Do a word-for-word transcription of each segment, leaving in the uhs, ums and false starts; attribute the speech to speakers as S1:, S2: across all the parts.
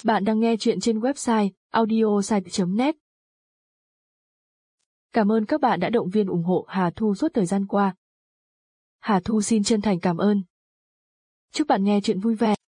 S1: Bạn đang nghe chuyện trên website audiosite chấm net. Cảm ơn các bạn đã động viên ủng hộ Hà Thu suốt thời gian qua. Hà Thu xin chân thành cảm ơn. Chúc bạn nghe chuyện vui vẻ.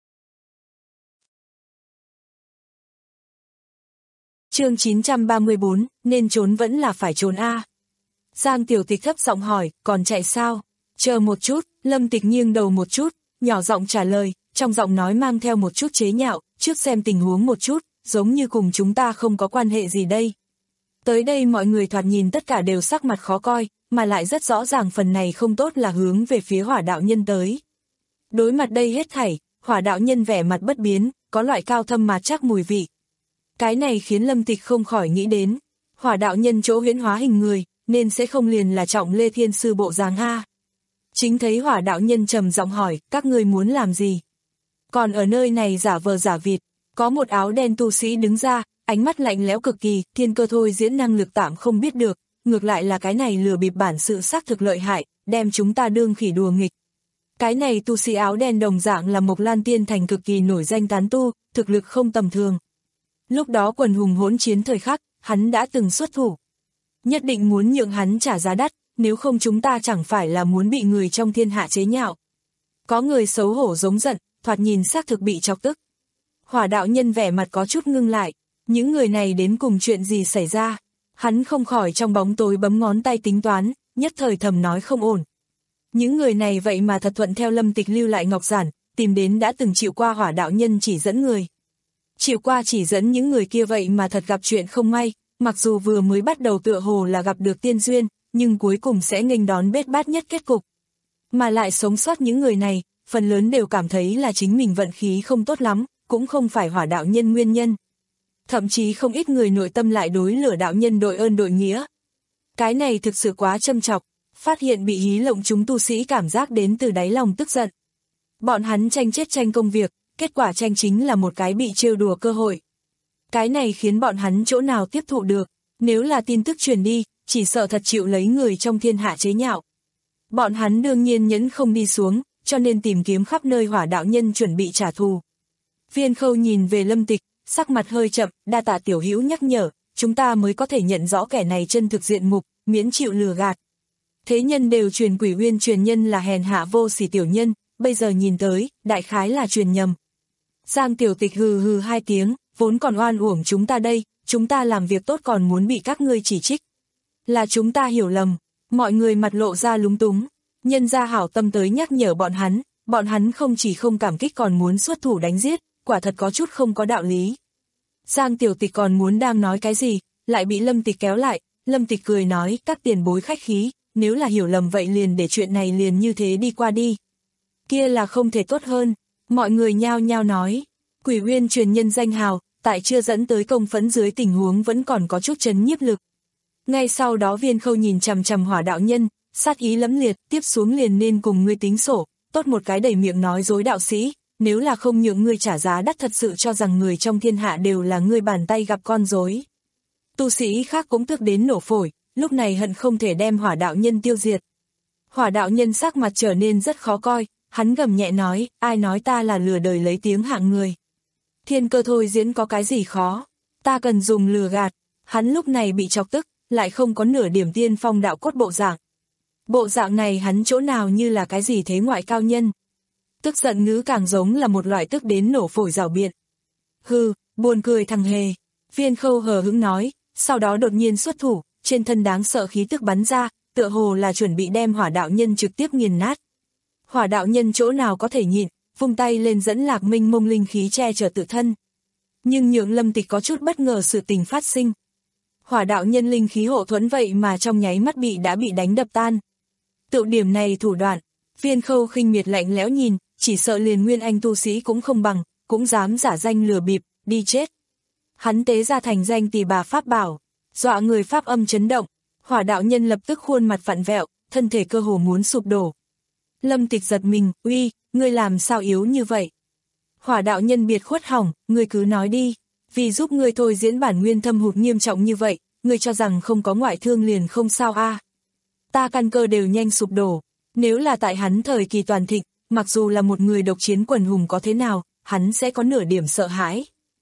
S2: Chương chín trăm ba mươi bốn, nên trốn vẫn là phải trốn a. Giang Tiểu Tịch thấp giọng hỏi, còn chạy sao? Chờ một chút, Lâm Tịch nghiêng đầu một chút, nhỏ giọng trả lời, trong giọng nói mang theo một chút chế nhạo, trước xem tình huống một chút, giống như cùng chúng ta không có quan hệ gì đây. Tới đây mọi người thoạt nhìn tất cả đều sắc mặt khó coi, mà lại rất rõ ràng phần này không tốt là hướng về phía Hỏa đạo nhân tới. Đối mặt đây hết thảy, Hỏa đạo nhân vẻ mặt bất biến, có loại cao thâm mà chắc mùi vị. Cái này khiến Lâm Tịch không khỏi nghĩ đến, Hỏa đạo nhân chỗ huyễn hóa hình người, nên sẽ không liền là Trọng Lê Thiên Sư bộ dáng a. Chính thấy Hỏa đạo nhân trầm giọng hỏi, các ngươi muốn làm gì? Còn ở nơi này giả vờ giả vịt, có một áo đen tu sĩ đứng ra, ánh mắt lạnh lẽo cực kỳ, thiên cơ thôi diễn năng lực tạm không biết được, ngược lại là cái này lừa bịp bản sự xác thực lợi hại, đem chúng ta đương khỉ đùa nghịch. Cái này tu sĩ áo đen đồng dạng là Mộc Lan Tiên Thành cực kỳ nổi danh tán tu, thực lực không tầm thường. Lúc đó quần hùng hỗn chiến thời khắc, hắn đã từng xuất thủ. Nhất định muốn nhượng hắn trả giá đắt, nếu không chúng ta chẳng phải là muốn bị người trong thiên hạ chế nhạo. Có người xấu hổ giống giận, thoạt nhìn xác thực bị chọc tức. Hỏa đạo nhân vẻ mặt có chút ngưng lại, những người này đến cùng chuyện gì xảy ra. Hắn không khỏi trong bóng tối bấm ngón tay tính toán, nhất thời thầm nói không ổn. Những người này vậy mà thật thuận theo Lâm Tịch lưu lại ngọc giản, tìm đến đã từng chịu qua Hỏa đạo nhân chỉ dẫn người. Chịu qua chỉ dẫn những người kia vậy mà thật gặp chuyện không may, mặc dù vừa mới bắt đầu tựa hồ là gặp được tiên duyên, nhưng cuối cùng sẽ nghênh đón bết bát nhất kết cục. Mà lại sống sót những người này, phần lớn đều cảm thấy là chính mình vận khí không tốt lắm, cũng không phải Hỏa đạo nhân nguyên nhân. Thậm chí không ít người nội tâm lại đối Lửa đạo nhân đội ơn đội nghĩa. Cái này thực sự quá châm chọc, phát hiện bị hí lộng chúng tu sĩ cảm giác đến từ đáy lòng tức giận. Bọn hắn tranh chết tranh công việc, kết quả tranh chính là một cái bị trêu đùa cơ hội. Cái này khiến bọn hắn chỗ nào tiếp thụ được, nếu là tin tức truyền đi, chỉ sợ thật chịu lấy người trong thiên hạ chế nhạo. Bọn hắn đương nhiên nhẫn không đi xuống, cho nên tìm kiếm khắp nơi Hỏa đạo nhân chuẩn bị trả thù. Viên Khâu nhìn về Lâm Tịch, sắc mặt hơi chậm, đa tạ tiểu hữu nhắc nhở, chúng ta mới có thể nhận rõ kẻ này chân thực diện mục, miễn chịu lừa gạt. Thế nhân đều truyền Quỷ Uyên truyền nhân là hèn hạ vô sỉ tiểu nhân, bây giờ nhìn tới, đại khái là truyền nhầm. Giang Tiểu Tịch hừ hừ hai tiếng, vốn còn oan uổng chúng ta đây, chúng ta làm việc tốt còn muốn bị các ngươi chỉ trích. Là chúng ta hiểu lầm, mọi người mặt lộ ra lúng túng, nhân ra hảo tâm tới nhắc nhở bọn hắn, bọn hắn không chỉ không cảm kích còn muốn xuất thủ đánh giết, quả thật có chút không có đạo lý. Giang Tiểu Tịch còn muốn đang nói cái gì, lại bị Lâm Tịch kéo lại, Lâm Tịch cười nói, các tiền bối khách khí, nếu là hiểu lầm vậy liền để chuyện này liền như thế đi qua đi. Kia là không thể tốt hơn, mọi người nhao nhao nói, Quỷ Uyên truyền nhân danh hào, tại chưa dẫn tới công phẫn dưới tình huống vẫn còn có chút chấn nhiếp lực. Ngay sau đó Viên Khâu nhìn chằm chằm Hỏa đạo nhân, sát ý lẫm liệt, tiếp xuống liền nên cùng ngươi tính sổ, tốt một cái đầy miệng nói dối đạo sĩ, nếu là không nhượng ngươi trả giá đắt thật sự cho rằng người trong thiên hạ đều là ngươi bàn tay gặp con rối. Tu sĩ khác cũng tức đến nổ phổi, lúc này hận không thể đem Hỏa đạo nhân tiêu diệt. Hỏa đạo nhân sắc mặt trở nên rất khó coi, hắn gầm nhẹ nói, ai nói ta là lừa đời lấy tiếng hạng người. Thiên cơ thôi diễn có cái gì khó, ta cần dùng lừa gạt, hắn lúc này bị chọc tức, lại không có nửa điểm tiên phong đạo cốt bộ dạng. Bộ dạng này hắn chỗ nào như là cái gì thế ngoại cao nhân. Tức giận ngữ càng giống là một loại tức đến nổ phổi rào biện. Hừ, buồn cười thằng hề. Viên Khâu hờ hững nói, sau đó đột nhiên xuất thủ, trên thân đáng sợ khí tức bắn ra, tựa hồ là chuẩn bị đem Hỏa đạo nhân trực tiếp nghiền nát. Hỏa đạo nhân chỗ nào có thể nhịn, vung tay lên dẫn Lạc Minh mông linh khí che chở tự thân. Nhưng nhượng Lâm Tịch có chút bất ngờ sự tình phát sinh. Hỏa đạo nhân linh khí hộ thuẫn vậy mà trong nháy mắt bị đã bị đánh đập tan. Tự điểm này thủ đoạn, Viên Khâu khinh miệt lạnh lẽo nhìn, chỉ sợ liền nguyên anh tu sĩ cũng không bằng, cũng dám giả danh lừa bịp, đi chết. Hắn tế ra thành danh Tỳ Bà pháp bảo, dọa người pháp âm chấn động, Hỏa đạo nhân lập tức khuôn mặt vặn vẹo, thân thể cơ hồ muốn sụp đổ. Lâm Tịch giật mình, uy, ngươi làm sao yếu như vậy? Hỏa đạo nhân biệt khuất hỏng, ngươi cứ nói đi, vì giúp ngươi thôi diễn bản nguyên thâm hụt nghiêm trọng như vậy, ngươi cho rằng không có ngoại thương liền không sao a? À. Ta căn cơ đều nhanh sụp đổ, nếu là tại hắn thời kỳ toàn thịnh, mặc dù là một người độc chiến quần hùng có thế nào, hắn sẽ có nửa điểm sợ hãi.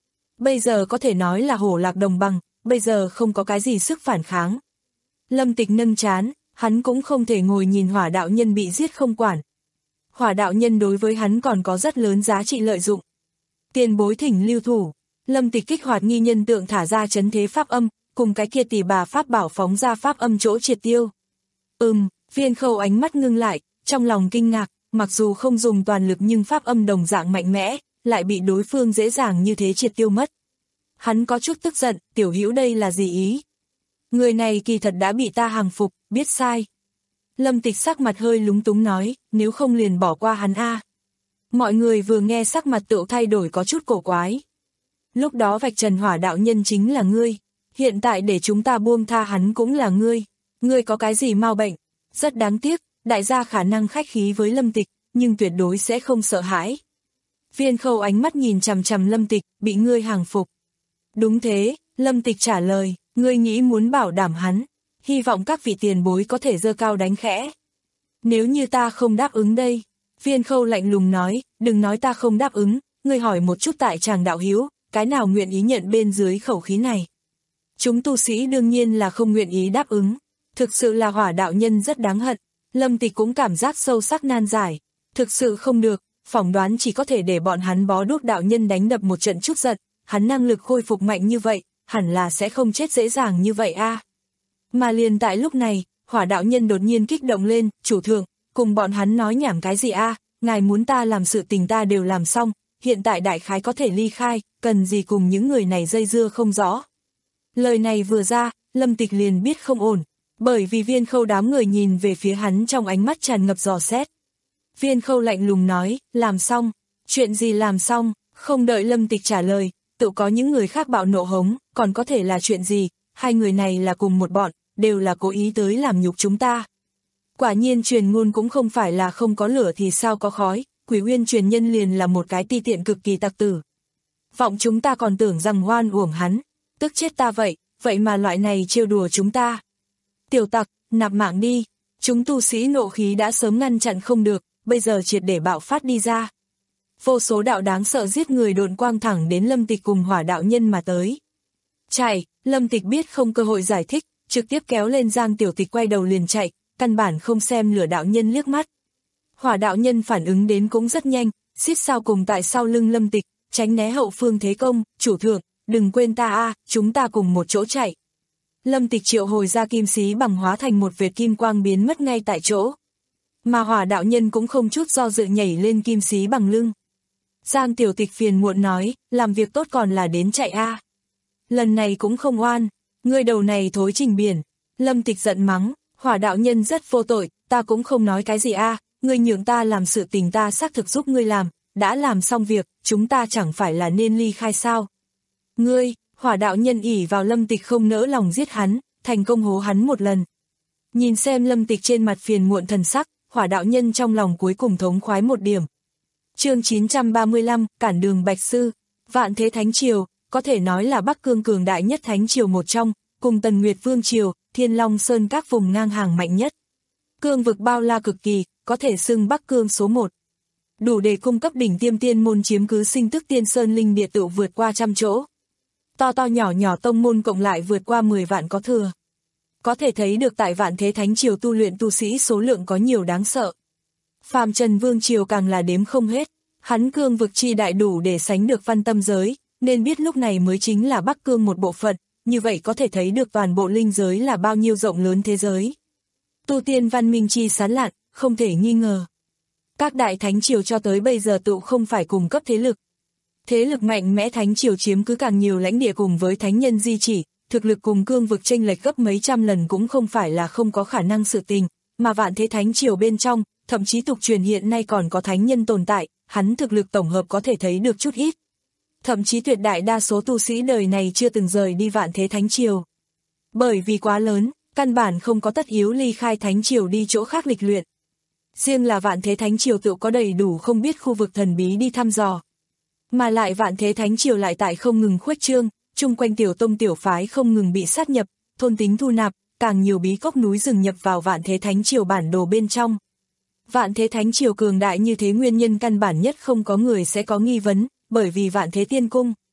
S2: bây giờ có thể nói là hổ lạc đồng bằng, bây giờ không có cái gì sức phản kháng. Lâm Tịch nâng trán, hắn cũng không thể ngồi nhìn Hỏa đạo nhân bị giết không quản. Hỏa đạo nhân đối với hắn còn có rất lớn giá trị lợi dụng. Tiền bối thỉnh lưu thủ, Lâm Tịch kích hoạt nghi nhân tượng thả ra chấn thế pháp âm, cùng cái kia tỷ bà pháp bảo phóng ra pháp âm chỗ triệt tiêu. Ừm, Viên Khâu ánh mắt ngưng lại, trong lòng kinh ngạc, mặc dù không dùng toàn lực nhưng pháp âm đồng dạng mạnh mẽ, lại bị đối phương dễ dàng như thế triệt tiêu mất. Hắn có chút tức giận, tiểu hữu đây là gì ý? Người này kỳ thật đã bị ta hàng phục, biết sai. Lâm Tịch sắc mặt hơi lúng túng nói, nếu không liền bỏ qua hắn a. Mọi người vừa nghe sắc mặt tựu thay đổi có chút cổ quái. Lúc đó vạch trần Hỏa đạo nhân chính là ngươi, hiện tại để chúng ta buông tha hắn cũng là ngươi, ngươi có cái gì mau bệnh? Rất đáng tiếc, đại gia khả năng khách khí với Lâm Tịch, nhưng tuyệt đối sẽ không sợ hãi. Viên Khâu ánh mắt nhìn chằm chằm Lâm Tịch, bị ngươi hàng phục. Đúng thế, Lâm Tịch trả lời, ngươi nghĩ muốn bảo đảm hắn, hy vọng các vị tiền bối có thể giơ cao đánh khẽ. Nếu như ta không đáp ứng đây, Viên Khâu lạnh lùng nói, đừng nói ta không đáp ứng, ngươi hỏi một chút tại chàng đạo hiếu, cái nào nguyện ý nhận bên dưới khẩu khí này. Chúng tu sĩ đương nhiên là không nguyện ý đáp ứng, thực sự là Hỏa đạo nhân rất đáng hận, Lâm Tịch cũng cảm giác sâu sắc nan giải, thực sự không được, phỏng đoán chỉ có thể để bọn hắn bó đuốc đạo nhân đánh đập một trận chút giận, hắn năng lực khôi phục mạnh như vậy, hẳn là sẽ không chết dễ dàng như vậy a. Mà liền tại lúc này, Hỏa đạo nhân đột nhiên kích động lên, chủ thượng, cùng bọn hắn nói nhảm cái gì a, ngài muốn ta làm sự tình ta đều làm xong, hiện tại đại khái có thể ly khai, cần gì cùng những người này dây dưa không rõ. Lời này vừa ra, Lâm Tịch liền biết không ổn, bởi vì Viên Khâu đám người nhìn về phía hắn trong ánh mắt tràn ngập dò xét. Viên Khâu lạnh lùng nói, làm xong, chuyện gì làm xong, không đợi Lâm Tịch trả lời, tự có những người khác bạo nộ hống, còn có thể là chuyện gì, hai người này là cùng một bọn, đều là cố ý tới làm nhục chúng ta. Quả nhiên truyền ngôn cũng không phải là không có lửa thì sao có khói, Quỷ Uyên truyền nhân liền là một cái ti tiện cực kỳ tặc tử. Vọng chúng ta còn tưởng rằng oan uổng hắn, tức chết ta vậy, vậy mà loại này trêu đùa chúng ta. Tiểu tặc, nạp mạng đi, chúng tu sĩ nộ khí đã sớm ngăn chặn không được, bây giờ triệt để bạo phát đi ra. Vô số đạo đáng sợ giết người độn quang thẳng đến Lâm Tịch cùng Hỏa đạo nhân mà tới. Chạy, Lâm Tịch biết không cơ hội giải thích, trực tiếp kéo lên Giang Tiểu Tịch quay đầu liền chạy, căn bản không xem Lửa đạo nhân liếc mắt. Hỏa đạo nhân phản ứng đến cũng rất nhanh, xít sao cùng tại sau lưng Lâm Tịch, tránh né hậu phương thế công, chủ thượng, đừng quên ta a, chúng ta cùng một chỗ chạy. Lâm Tịch triệu hồi ra kim xí bằng hóa thành một vệt kim quang biến mất ngay tại chỗ. Mà Hỏa đạo nhân cũng không chút do dự nhảy lên kim xí bằng lưng. Giang Tiểu Tịch phiền muộn nói, làm việc tốt còn là đến chạy a. Lần này cũng không oan, ngươi đầu này thối trình biển. Lâm Tịch giận mắng, Hỏa đạo nhân rất vô tội, ta cũng không nói cái gì a, ngươi nhường ta làm sự tình ta xác thực giúp ngươi làm, đã làm xong việc, chúng ta chẳng phải là nên ly khai sao. Ngươi, Hỏa đạo nhân ỉ vào Lâm Tịch không nỡ lòng giết hắn, thành công hố hắn một lần. Nhìn xem Lâm Tịch trên mặt phiền muộn thần sắc, Hỏa đạo nhân trong lòng cuối cùng thống khoái một điểm. Chương chín trăm ba mươi lăm, cản đường Bạch Sư. Vạn Thế Thánh Triều, có thể nói là Bắc Cương cường đại nhất Thánh Triều một trong, cùng Tần Nguyệt Vương Triều, Thiên Long Sơn các vùng ngang hàng mạnh nhất. Cương vực bao la cực kỳ, có thể xưng Bắc Cương số một. Đủ để cung cấp đỉnh tiêm tiên môn chiếm cứ sinh tức tiên sơn linh địa tự vượt qua trăm chỗ. To to nhỏ nhỏ tông môn cộng lại vượt qua mười vạn có thừa. Có thể thấy được tại Vạn Thế Thánh Triều tu luyện tu sĩ số lượng có nhiều đáng sợ. Phàm Trần Vương Triều càng là đếm không hết, hắn cương vực chi đại đủ để sánh được Văn Tâm giới, nên biết lúc này mới chính là Bắc Cương một bộ phận, như vậy có thể thấy được toàn bộ linh giới là bao nhiêu rộng lớn thế giới. Tu tiên văn minh chi sán lạn, không thể nghi ngờ. Các đại thánh triều cho tới bây giờ tụ không phải cùng cấp thế lực. Thế lực mạnh mẽ thánh triều chiếm cứ càng nhiều lãnh địa cùng với thánh nhân di chỉ, thực lực cùng cương vực chênh lệch gấp mấy trăm lần cũng không phải là không có khả năng sự tình, mà Vạn Thế Thánh Triều bên trong, thậm chí tục truyền hiện nay còn có thánh nhân tồn tại, hắn thực lực tổng hợp có thể thấy được chút ít. Thậm chí tuyệt đại đa số tu sĩ đời này chưa từng rời đi Vạn Thế Thánh Triều. Bởi vì quá lớn, căn bản không có tất yếu ly khai Thánh Triều đi chỗ khác lịch luyện. Riêng là Vạn Thế Thánh Triều tự có đầy đủ không biết khu vực thần bí đi thăm dò. Mà lại Vạn Thế Thánh Triều lại tại không ngừng khuếch trương, chung quanh tiểu tông tiểu phái không ngừng bị sát nhập, thôn tính thu nạp, càng nhiều bí cốc núi rừng nhập vào Vạn Thế Thánh Triều bản đồ bên trong. Vạn Thế Thánh Triều cường đại như thế nguyên nhân căn bản nhất không có người sẽ có nghi vấn, bởi vì Vạn Thế Tiên Cung.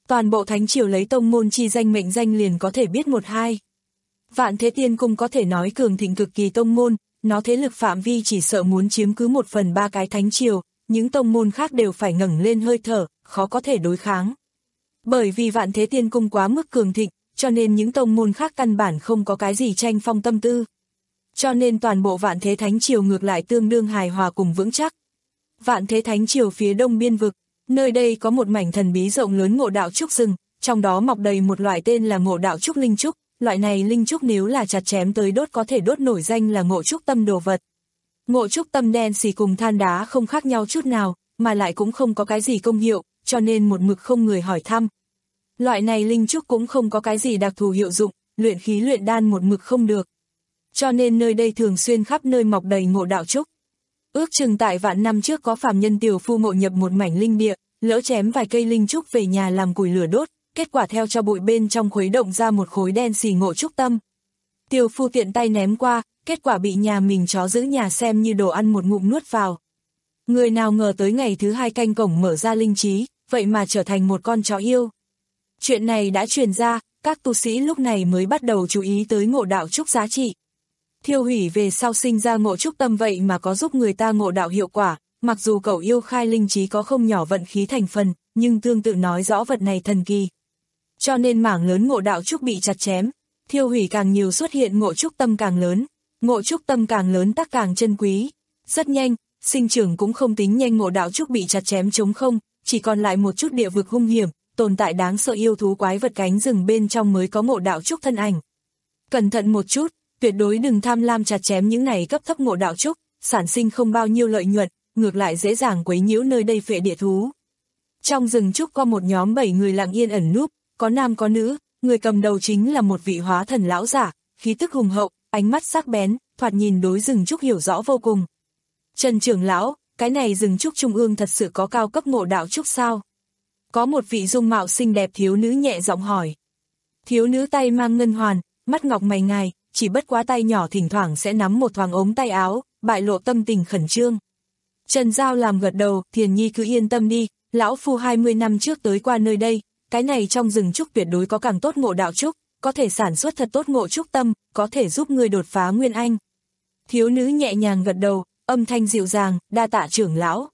S2: Toàn bộ thánh triều lấy tông môn chi danh mệnh danh liền có thể biết một hai. Vạn Thế Tiên Cung có thể nói cường thịnh cực kỳ tông môn, nó thế lực phạm vi chỉ sợ muốn chiếm cứ một phần ba cái thánh triều, những tông môn khác đều phải ngẩng lên hơi thở, khó có thể đối kháng. Bởi vì Vạn Thế Tiên Cung quá mức cường thịnh, cho nên những tông môn khác căn bản không có cái gì tranh phong tâm tư. Cho nên toàn bộ Vạn Thế Thánh Triều ngược lại tương đương hài hòa cùng vững chắc. Vạn Thế Thánh Triều phía đông biên vực, nơi đây có một mảnh thần bí rộng lớn ngộ đạo trúc rừng, trong đó mọc đầy một loại tên là ngộ đạo trúc linh trúc, loại này linh trúc nếu là chặt chém tới đốt có thể đốt nổi danh là ngộ trúc tâm đồ vật. Ngộ trúc tâm đen xì cùng than đá không khác nhau chút nào, mà lại cũng không có cái gì công hiệu, cho nên một mực không người hỏi thăm. Loại này linh trúc cũng không có cái gì đặc thù hiệu dụng, luyện khí luyện đan một mực không được. Cho nên nơi đây thường xuyên khắp nơi mọc đầy ngộ đạo trúc. Ước chừng tại vạn năm trước có phàm nhân tiểu phu ngộ nhập một mảnh linh địa, lỡ chém vài cây linh trúc về nhà làm củi lửa đốt, kết quả theo cho bụi bên trong khuấy động ra một khối đen xì ngộ trúc tâm. Tiểu phu tiện tay ném qua, kết quả bị nhà mình chó giữ nhà xem như đồ ăn một ngụm nuốt vào. Người nào ngờ tới ngày thứ hai canh cổng mở ra linh trí, vậy mà trở thành một con chó yêu. Chuyện này đã truyền ra, các tu sĩ lúc này mới bắt đầu chú ý tới ngộ đạo trúc giá trị. Thiêu hủy về sau sinh ra ngộ trúc tâm vậy mà có giúp người ta ngộ đạo hiệu quả, mặc dù cậu yêu khai linh trí có không nhỏ vận khí thành phần, nhưng tương tự nói rõ vật này thần kỳ. Cho nên mảng lớn ngộ đạo trúc bị chặt chém, thiêu hủy càng nhiều xuất hiện ngộ trúc tâm càng lớn, ngộ trúc tâm càng lớn tắc càng chân quý. Rất nhanh, sinh trưởng cũng không tính nhanh ngộ đạo trúc bị chặt chém trống không, chỉ còn lại một chút địa vực hung hiểm, tồn tại đáng sợ yêu thú quái vật cánh rừng bên trong mới có ngộ đạo trúc thân ảnh. Cẩn thận một chút, tuyệt đối đừng tham lam chặt chém những này cấp thấp ngộ đạo trúc, sản sinh không bao nhiêu lợi nhuận, ngược lại dễ dàng quấy nhiễu nơi đây phệ địa thú. Trong rừng trúc có một nhóm bảy người lặng yên ẩn núp, có nam có nữ, người cầm đầu chính là một vị hóa thần lão giả, khí tức hùng hậu, ánh mắt sắc bén, thoạt nhìn đối rừng trúc hiểu rõ vô cùng. Trần trưởng lão, cái này rừng trúc trung ương thật sự có cao cấp ngộ đạo trúc sao? Có một vị dung mạo xinh đẹp thiếu nữ nhẹ giọng hỏi. Thiếu nữ tay mang ngân hoàn, mắt ngọc mày ngài, chỉ bất quá tay nhỏ thỉnh thoảng sẽ nắm một thoáng ống tay áo, bại lộ tâm tình khẩn trương. Trần Giao làm gật đầu, Thiền Nhi cứ yên tâm đi, lão phu hai mươi năm trước tới qua nơi đây, cái này trong rừng trúc tuyệt đối có càng tốt ngộ đạo trúc, có thể sản xuất thật tốt ngộ trúc tâm, có thể giúp người đột phá nguyên anh. Thiếu nữ nhẹ nhàng gật đầu, âm thanh dịu dàng, đa tạ trưởng lão.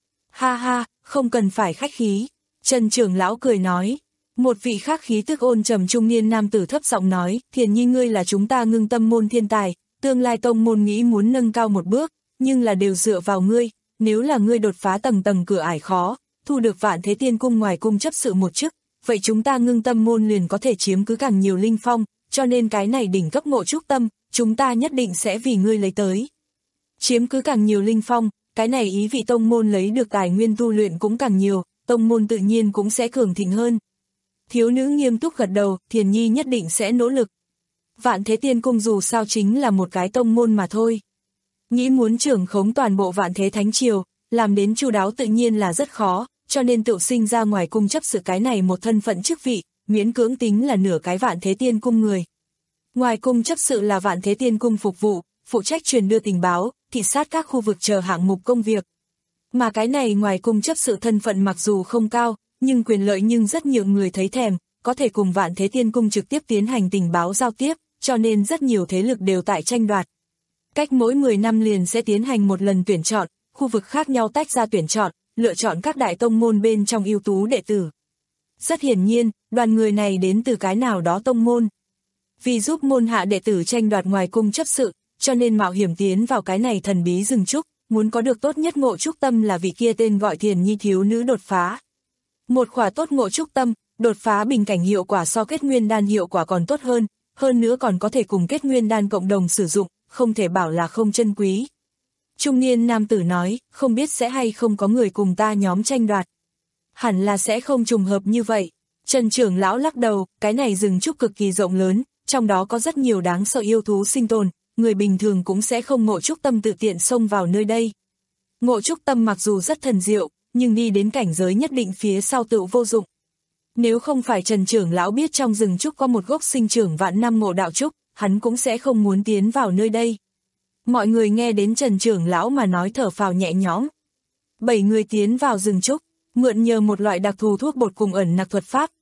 S2: Ha ha, không cần phải khách khí. Trần trưởng lão cười nói. Một vị khác khí tức ôn trầm trung niên nam tử thấp giọng nói, Thiền Nhi ngươi là chúng ta ngưng tâm môn thiên tài, tương lai tông môn nghĩ muốn nâng cao một bước, nhưng là đều dựa vào ngươi, nếu là ngươi đột phá tầng tầng cửa ải khó, thu được Vạn Thế Tiên Cung ngoài cung chấp sự một chức, vậy chúng ta ngưng tâm môn liền có thể chiếm cứ càng nhiều linh phong, cho nên cái này đỉnh cấp ngộ trúc tâm, chúng ta nhất định sẽ vì ngươi lấy tới. Chiếm cứ càng nhiều linh phong, cái này ý vị tông môn lấy được tài nguyên tu luyện cũng càng nhiều, tông môn tự nhiên cũng sẽ cường thịnh hơn. Thiếu nữ nghiêm túc gật đầu, Thiền Nhi nhất định sẽ nỗ lực. Vạn Thế Tiên Cung dù sao chính là một cái tông môn mà thôi. Nghĩ muốn trưởng khống toàn bộ Vạn Thế Thánh Triều, làm đến chu đáo tự nhiên là rất khó, cho nên tự sinh ra ngoài cung chấp sự cái này một thân phận chức vị, miễn cưỡng tính là nửa cái Vạn Thế Tiên Cung người. Ngoài cung chấp sự là Vạn Thế Tiên Cung phục vụ, phụ trách truyền đưa tình báo, thị sát các khu vực chờ hạng mục công việc. Mà cái này ngoài cung chấp sự thân phận mặc dù không cao, nhưng quyền lợi nhưng rất nhiều người thấy thèm, có thể cùng Vạn Thế Tiên Cung trực tiếp tiến hành tình báo giao tiếp, cho nên rất nhiều thế lực đều tại tranh đoạt. Cách mỗi mười năm liền sẽ tiến hành một lần tuyển chọn, khu vực khác nhau tách ra tuyển chọn, lựa chọn các đại tông môn bên trong ưu tú đệ tử. Rất hiển nhiên, đoàn người này đến từ cái nào đó tông môn. Vì giúp môn hạ đệ tử tranh đoạt ngoài cung chấp sự, cho nên mạo hiểm tiến vào cái này thần bí rừng trúc, muốn có được tốt nhất ngộ trúc tâm là vị kia tên gọi Thiền Nhi thiếu nữ đột phá. Một khỏa tốt ngộ trúc tâm, đột phá bình cảnh hiệu quả so kết nguyên đan hiệu quả còn tốt hơn, hơn nữa còn có thể cùng kết nguyên đan cộng đồng sử dụng, không thể bảo là không chân quý. Trung niên nam tử nói, không biết sẽ hay không có người cùng ta nhóm tranh đoạt. Hẳn là sẽ không trùng hợp như vậy. Trần trưởng lão lắc đầu, cái này rừng trúc cực kỳ rộng lớn, trong đó có rất nhiều đáng sợ yêu thú sinh tồn, người bình thường cũng sẽ không ngộ trúc tâm tự tiện xông vào nơi đây. Ngộ trúc tâm mặc dù rất thần diệu, nhưng đi đến cảnh giới nhất định phía sau tự vô dụng. Nếu không phải Trần trưởng lão biết trong rừng trúc có một gốc sinh trưởng vạn năm ngộ đạo trúc, hắn cũng sẽ không muốn tiến vào nơi đây. Mọi người nghe đến Trần trưởng lão mà nói thở phào nhẹ nhõm. Bảy người tiến vào rừng trúc, mượn nhờ một loại đặc thù thuốc bột cùng ẩn nặc thuật pháp,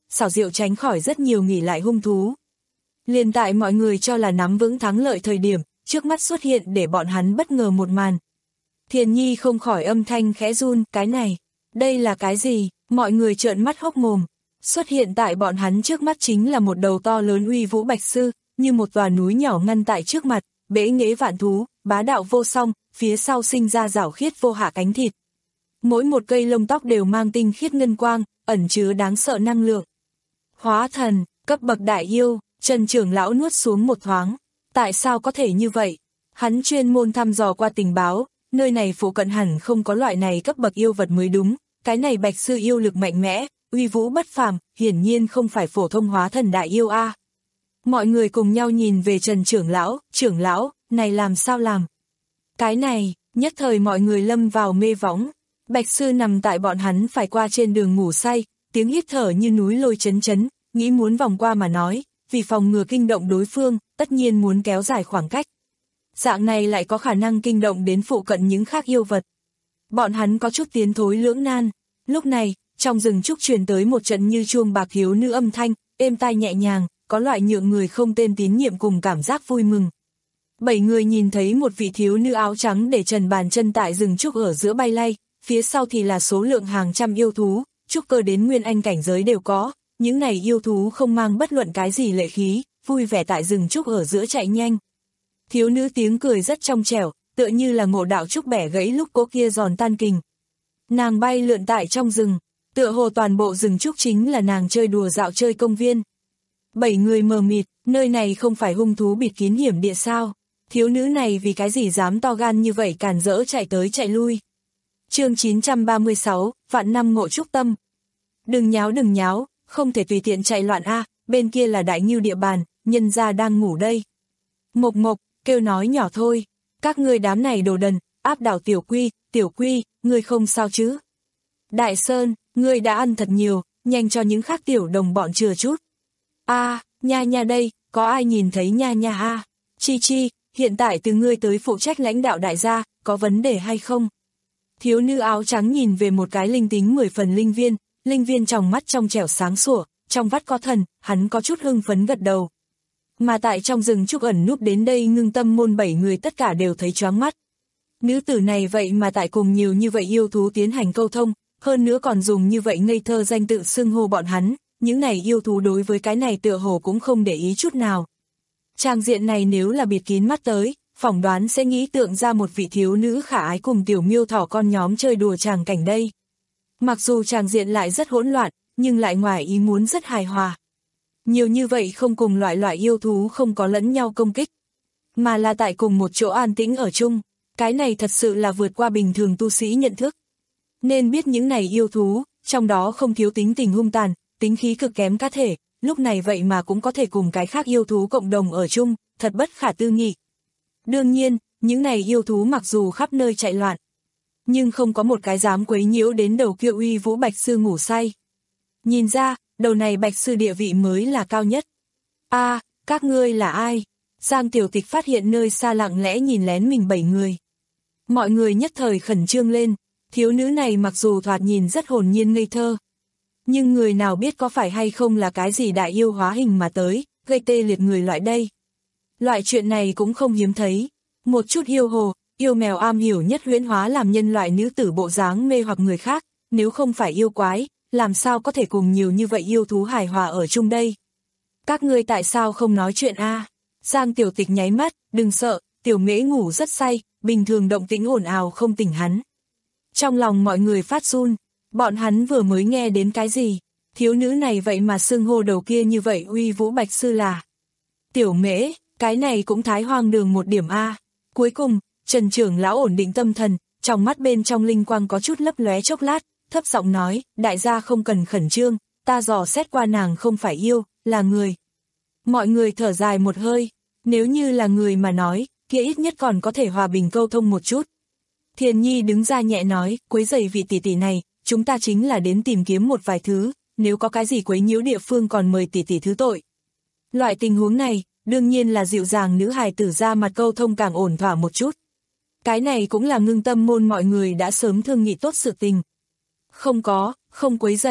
S2: xảo diệu tránh khỏi rất nhiều nghỉ lại hung thú. Liền tại mọi người cho là nắm vững thắng lợi thời điểm, trước mắt xuất hiện để bọn hắn bất ngờ một màn. Thiền Nhi không khỏi âm thanh khẽ run, cái này, đây là cái gì, mọi người trợn mắt hốc mồm. Xuất hiện tại bọn hắn trước mắt chính là một đầu to lớn uy vũ bạch sư, như một tòa núi nhỏ ngăn tại trước mặt, bẽ nghễ vạn thú, bá đạo vô song, phía sau sinh ra rảo khiết vô hạ cánh thịt. Mỗi một cây lông tóc đều mang tinh khiết ngân quang, ẩn chứa đáng sợ năng lượng. Hóa thần, cấp bậc đại yêu, Trần trưởng lão nuốt xuống một thoáng. Tại sao có thể như vậy? Hắn chuyên môn thăm dò qua tình báo, nơi này phụ cận hẳn không có loại này cấp bậc yêu vật mới đúng, cái này bạch sư yêu lực mạnh mẽ, uy vũ bất phàm, hiển nhiên không phải phổ thông hóa thần đại yêu a. À. Mọi người cùng nhau nhìn về Trần trưởng lão, trưởng lão, này làm sao làm? Cái này, nhất thời mọi người lâm vào mê võng, bạch sư nằm tại bọn hắn phải qua trên đường ngủ say, tiếng hít thở như núi lôi chấn chấn, nghĩ muốn vòng qua mà nói, vì phòng ngừa kinh động đối phương, tất nhiên muốn kéo dài khoảng cách. Dạng này lại có khả năng kinh động đến phụ cận những khác yêu vật. Bọn hắn có chút tiến thối lưỡng nan, lúc này, trong rừng trúc truyền tới một trận như chuông bạc hiếu nữ âm thanh, êm tai nhẹ nhàng, có loại nhượng người không tên tín nhiệm cùng cảm giác vui mừng. Bảy người nhìn thấy một vị thiếu nữ áo trắng để trần bàn chân tại rừng trúc ở giữa bay lay, phía sau thì là số lượng hàng trăm yêu thú, trúc cơ đến nguyên anh cảnh giới đều có, những này yêu thú không mang bất luận cái gì lệ khí, vui vẻ tại rừng trúc ở giữa chạy nhanh. Thiếu nữ tiếng cười rất trong trẻo, tựa như là ngộ đạo trúc bẻ gãy lúc cố kia giòn tan kình. Nàng bay lượn tại trong rừng, tựa hồ toàn bộ rừng trúc chính là nàng chơi đùa dạo chơi công viên. Bảy người mờ mịt, nơi này không phải hung thú bịt kín hiểm địa sao? Thiếu nữ này vì cái gì dám to gan như vậy càn rỡ chạy tới chạy lui. Chương chín trăm ba mươi sáu, vạn năm ngộ trúc tâm. Đừng nháo đừng nháo, không thể tùy tiện chạy loạn a, bên kia là đại ngưu địa bàn, nhân gia đang ngủ đây. Mộc Mộc kêu nói nhỏ thôi, các ngươi đám này đồ đần, áp đảo Tiểu Quy, Tiểu Quy, ngươi không sao chứ? Đại Sơn, ngươi đã ăn thật nhiều, nhanh cho những khác tiểu đồng bọn chừa chút. A, à, nha nha đây, có ai nhìn thấy nha nha a? À? Chi Chi, hiện tại từ ngươi tới phụ trách lãnh đạo đại gia, có vấn đề hay không? Thiếu nữ áo trắng nhìn về một cái linh tính mười phần linh viên, linh viên trong mắt trong trẻo sáng sủa, trong vắt có thần, hắn có chút hưng phấn gật đầu. Mà tại trong rừng trúc ẩn núp đến đây ngưng tâm môn bảy người tất cả đều thấy choáng mắt. Nữ tử này vậy mà tại cùng nhiều như vậy yêu thú tiến hành câu thông, hơn nữa còn dùng như vậy ngây thơ danh tự xưng hô bọn hắn, những này yêu thú đối với cái này tựa hồ cũng không để ý chút nào. Trang diện này nếu là bịt kín mắt tới, phỏng đoán sẽ nghĩ tượng ra một vị thiếu nữ khả ái cùng tiểu miêu thỏ con nhóm chơi đùa tràng cảnh đây. Mặc dù tràng diện lại rất hỗn loạn, nhưng lại ngoài ý muốn rất hài hòa. Nhiều như vậy không cùng loại loại yêu thú không có lẫn nhau công kích, mà là tại cùng một chỗ an tĩnh ở chung, cái này thật sự là vượt qua bình thường tu sĩ nhận thức. Nên biết những này yêu thú, trong đó không thiếu tính tình hung tàn, tính khí cực kém cá thể, lúc này vậy mà cũng có thể cùng cái khác yêu thú cộng đồng ở chung, thật bất khả tư nghị. Đương nhiên, những này yêu thú mặc dù khắp nơi chạy loạn, nhưng không có một cái dám quấy nhiễu đến đầu kia uy vũ bạch sư ngủ say. Nhìn ra, đầu này bạch sư địa vị mới là cao nhất. A, à, các ngươi là ai? Giang Tiểu Tịch phát hiện nơi xa lặng lẽ nhìn lén mình bảy người. Mọi người nhất thời khẩn trương lên, thiếu nữ này mặc dù thoạt nhìn rất hồn nhiên ngây thơ, nhưng người nào biết có phải hay không là cái gì đại yêu hóa hình mà tới, gây tê liệt người loại đây. Loại chuyện này cũng không hiếm thấy, một chút yêu hồ, yêu mèo am hiểu nhất huyễn hóa làm nhân loại nữ tử bộ dáng mê hoặc người khác, nếu không phải yêu quái, làm sao có thể cùng nhiều như vậy yêu thú hài hòa ở chung đây. Các ngươi tại sao không nói chuyện a? À? Giang Tiểu Tịch nháy mắt, đừng sợ, Tiểu Mễ ngủ rất say, bình thường động tĩnh ồn ào không tỉnh hắn. Trong lòng mọi người phát run, bọn hắn vừa mới nghe đến cái gì, thiếu nữ này vậy mà xưng hô đầu kia như vậy uy vũ bạch sư là. Tiểu Mễ, cái này cũng thái hoang đường một điểm a. Cuối cùng, Trần trưởng lão ổn định tâm thần, trong mắt bên trong linh quang có chút lấp lóe chốc lát, thấp giọng nói, đại gia không cần khẩn trương, ta dò xét qua nàng không phải yêu, là người. Mọi người thở dài một hơi, nếu như là người mà nói, kia ít nhất còn có thể hòa bình câu thông một chút. Thiền Nhi đứng ra nhẹ nói, quấy rầy vị tỷ tỷ này, chúng ta chính là đến tìm kiếm một vài thứ, nếu có cái gì quấy nhiễu địa phương còn mời tỷ tỷ thứ tội. Loại tình huống này, đương nhiên là dịu dàng nữ hài tử ra mặt câu thông càng ổn thỏa một chút. Cái này cũng là ngưng tâm môn mọi người đã sớm thương nghị tốt sự tình. Không có, không quấy rầy,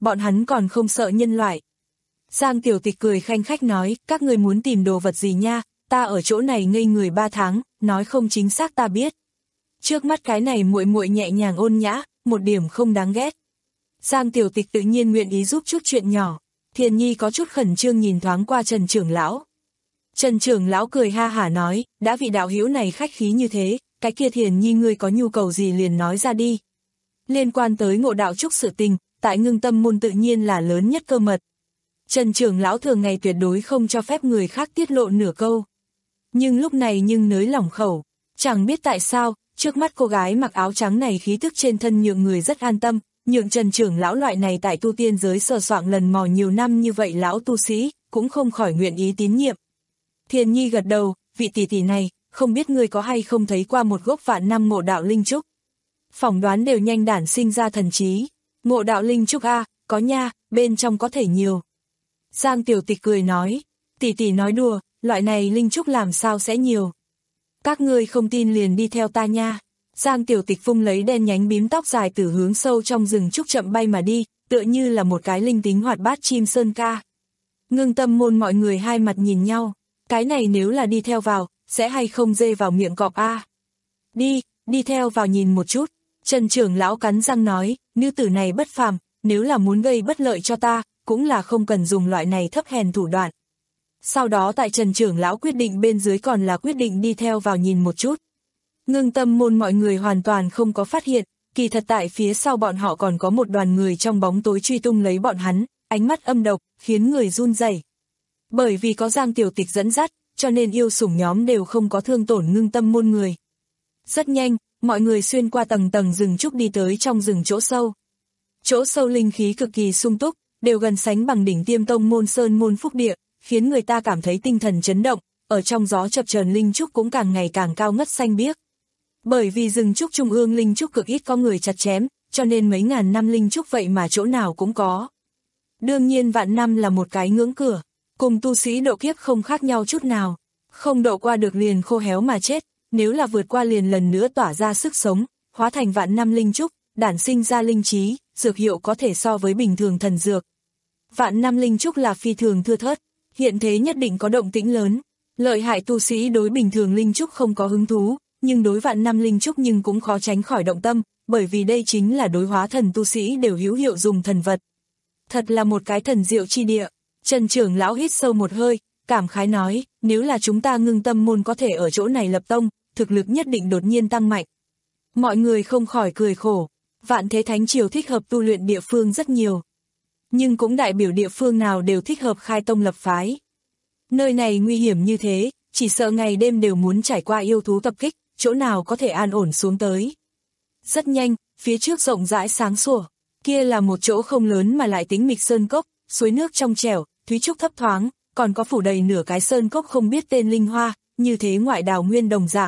S2: bọn hắn còn không sợ nhân loại. Giang Tiểu Tịch cười khanh khách nói, các người muốn tìm đồ vật gì nha, ta ở chỗ này ngây người ba tháng, nói không chính xác ta biết. Trước mắt cái này muội muội nhẹ nhàng ôn nhã, một điểm không đáng ghét. Giang Tiểu Tịch tự nhiên nguyện ý giúp chút chuyện nhỏ. Thiền Nhi có chút khẩn trương nhìn thoáng qua Trần trưởng lão. Trần trưởng lão cười ha hả nói, đã vị đạo hữu này khách khí như thế, cái kia Thiền Nhi ngươi có nhu cầu gì liền nói ra đi. Liên quan tới Ngộ Đạo Trúc sự tình, tại Ngưng Tâm môn tự nhiên là lớn nhất cơ mật. Trần trưởng lão thường ngày tuyệt đối không cho phép người khác tiết lộ nửa câu. Nhưng lúc này nhưng nới lỏng khẩu, chẳng biết tại sao, trước mắt cô gái mặc áo trắng này khí tức trên thân nhượng người rất an tâm, nhượng Trần trưởng lão loại này tại tu tiên giới sờ soạng lần mò nhiều năm như vậy lão tu sĩ, cũng không khỏi nguyện ý tín nhiệm. Thiền Nhi gật đầu, vị tỷ tỷ này, không biết ngươi có hay không thấy qua một gốc vạn năm Ngộ Đạo linh trúc. Phỏng đoán đều nhanh đản sinh ra thần trí. Ngộ Đạo linh trúc a, có nha, bên trong có thể nhiều. Giang Tiểu Tịch cười nói, tỷ tỷ nói đùa, loại này linh trúc làm sao sẽ nhiều. Các ngươi không tin liền đi theo ta nha. Giang Tiểu Tịch vung lấy đen nhánh bím tóc dài từ hướng sâu trong rừng trúc chậm bay mà đi, tựa như là một cái linh tính hoạt bát chim sơn ca. Ngưng Tâm môn mọi người hai mặt nhìn nhau, cái này nếu là đi theo vào, sẽ hay không dê vào miệng cọp a? Đi, đi theo vào nhìn một chút. Trần trưởng lão cắn răng nói, nữ tử này bất phàm, nếu là muốn gây bất lợi cho ta, cũng là không cần dùng loại này thấp hèn thủ đoạn. Sau đó tại Trần trưởng lão quyết định bên dưới còn là quyết định đi theo vào nhìn một chút. Ngưng Tâm môn mọi người hoàn toàn không có phát hiện, kỳ thật tại phía sau bọn họ còn có một đoàn người trong bóng tối truy tung lấy bọn hắn, ánh mắt âm độc, khiến người run rẩy. Bởi vì có Giang Tiểu Tịch dẫn dắt, cho nên yêu sủng nhóm đều không có thương tổn Ngưng Tâm môn người. Rất nhanh, mọi người xuyên qua tầng tầng rừng trúc đi tới trong rừng chỗ sâu. Chỗ sâu linh khí cực kỳ sung túc, đều gần sánh bằng đỉnh Tiêm Tông môn sơn môn phúc địa, khiến người ta cảm thấy tinh thần chấn động, ở trong gió chập chờn linh trúc cũng càng ngày càng cao ngất xanh biếc. Bởi vì rừng trúc trung ương linh trúc cực ít có người chặt chém, cho nên mấy ngàn năm linh trúc vậy mà chỗ nào cũng có. Đương nhiên vạn năm là một cái ngưỡng cửa, cùng tu sĩ độ kiếp không khác nhau chút nào, không độ qua được liền khô héo mà chết, nếu là vượt qua liền lần nữa tỏa ra sức sống, hóa thành vạn năm linh trúc, đản sinh ra linh trí, dược hiệu có thể so với bình thường thần dược. Vạn năm linh trúc là phi thường thưa thớt, hiện thế nhất định có động tĩnh lớn, lợi hại tu sĩ đối bình thường linh trúc không có hứng thú, nhưng đối vạn năm linh trúc nhưng cũng khó tránh khỏi động tâm, bởi vì đây chính là đối hóa thần tu sĩ đều hữu hiệu dùng thần vật. Thật là một cái thần diệu chi địa. Trần trưởng lão hít sâu một hơi, cảm khái nói, nếu là chúng ta Ngưng Tâm môn có thể ở chỗ này lập tông, thực lực nhất định đột nhiên tăng mạnh. Mọi người không khỏi cười khổ, Vạn Thế Thánh Triều thích hợp tu luyện địa phương rất nhiều. Nhưng cũng đại biểu địa phương nào đều thích hợp khai tông lập phái. Nơi này nguy hiểm như thế, chỉ sợ ngày đêm đều muốn trải qua yêu thú tập kích, chỗ nào có thể an ổn xuống tới. Rất nhanh, phía trước rộng rãi sáng sủa, kia là một chỗ không lớn mà lại tĩnh mịch sơn cốc, suối nước trong trẻo, thúy trúc thấp thoáng, còn có phủ đầy nửa cái sơn cốc không biết tên linh hoa, như thế ngoại đào nguyên đồng dạng.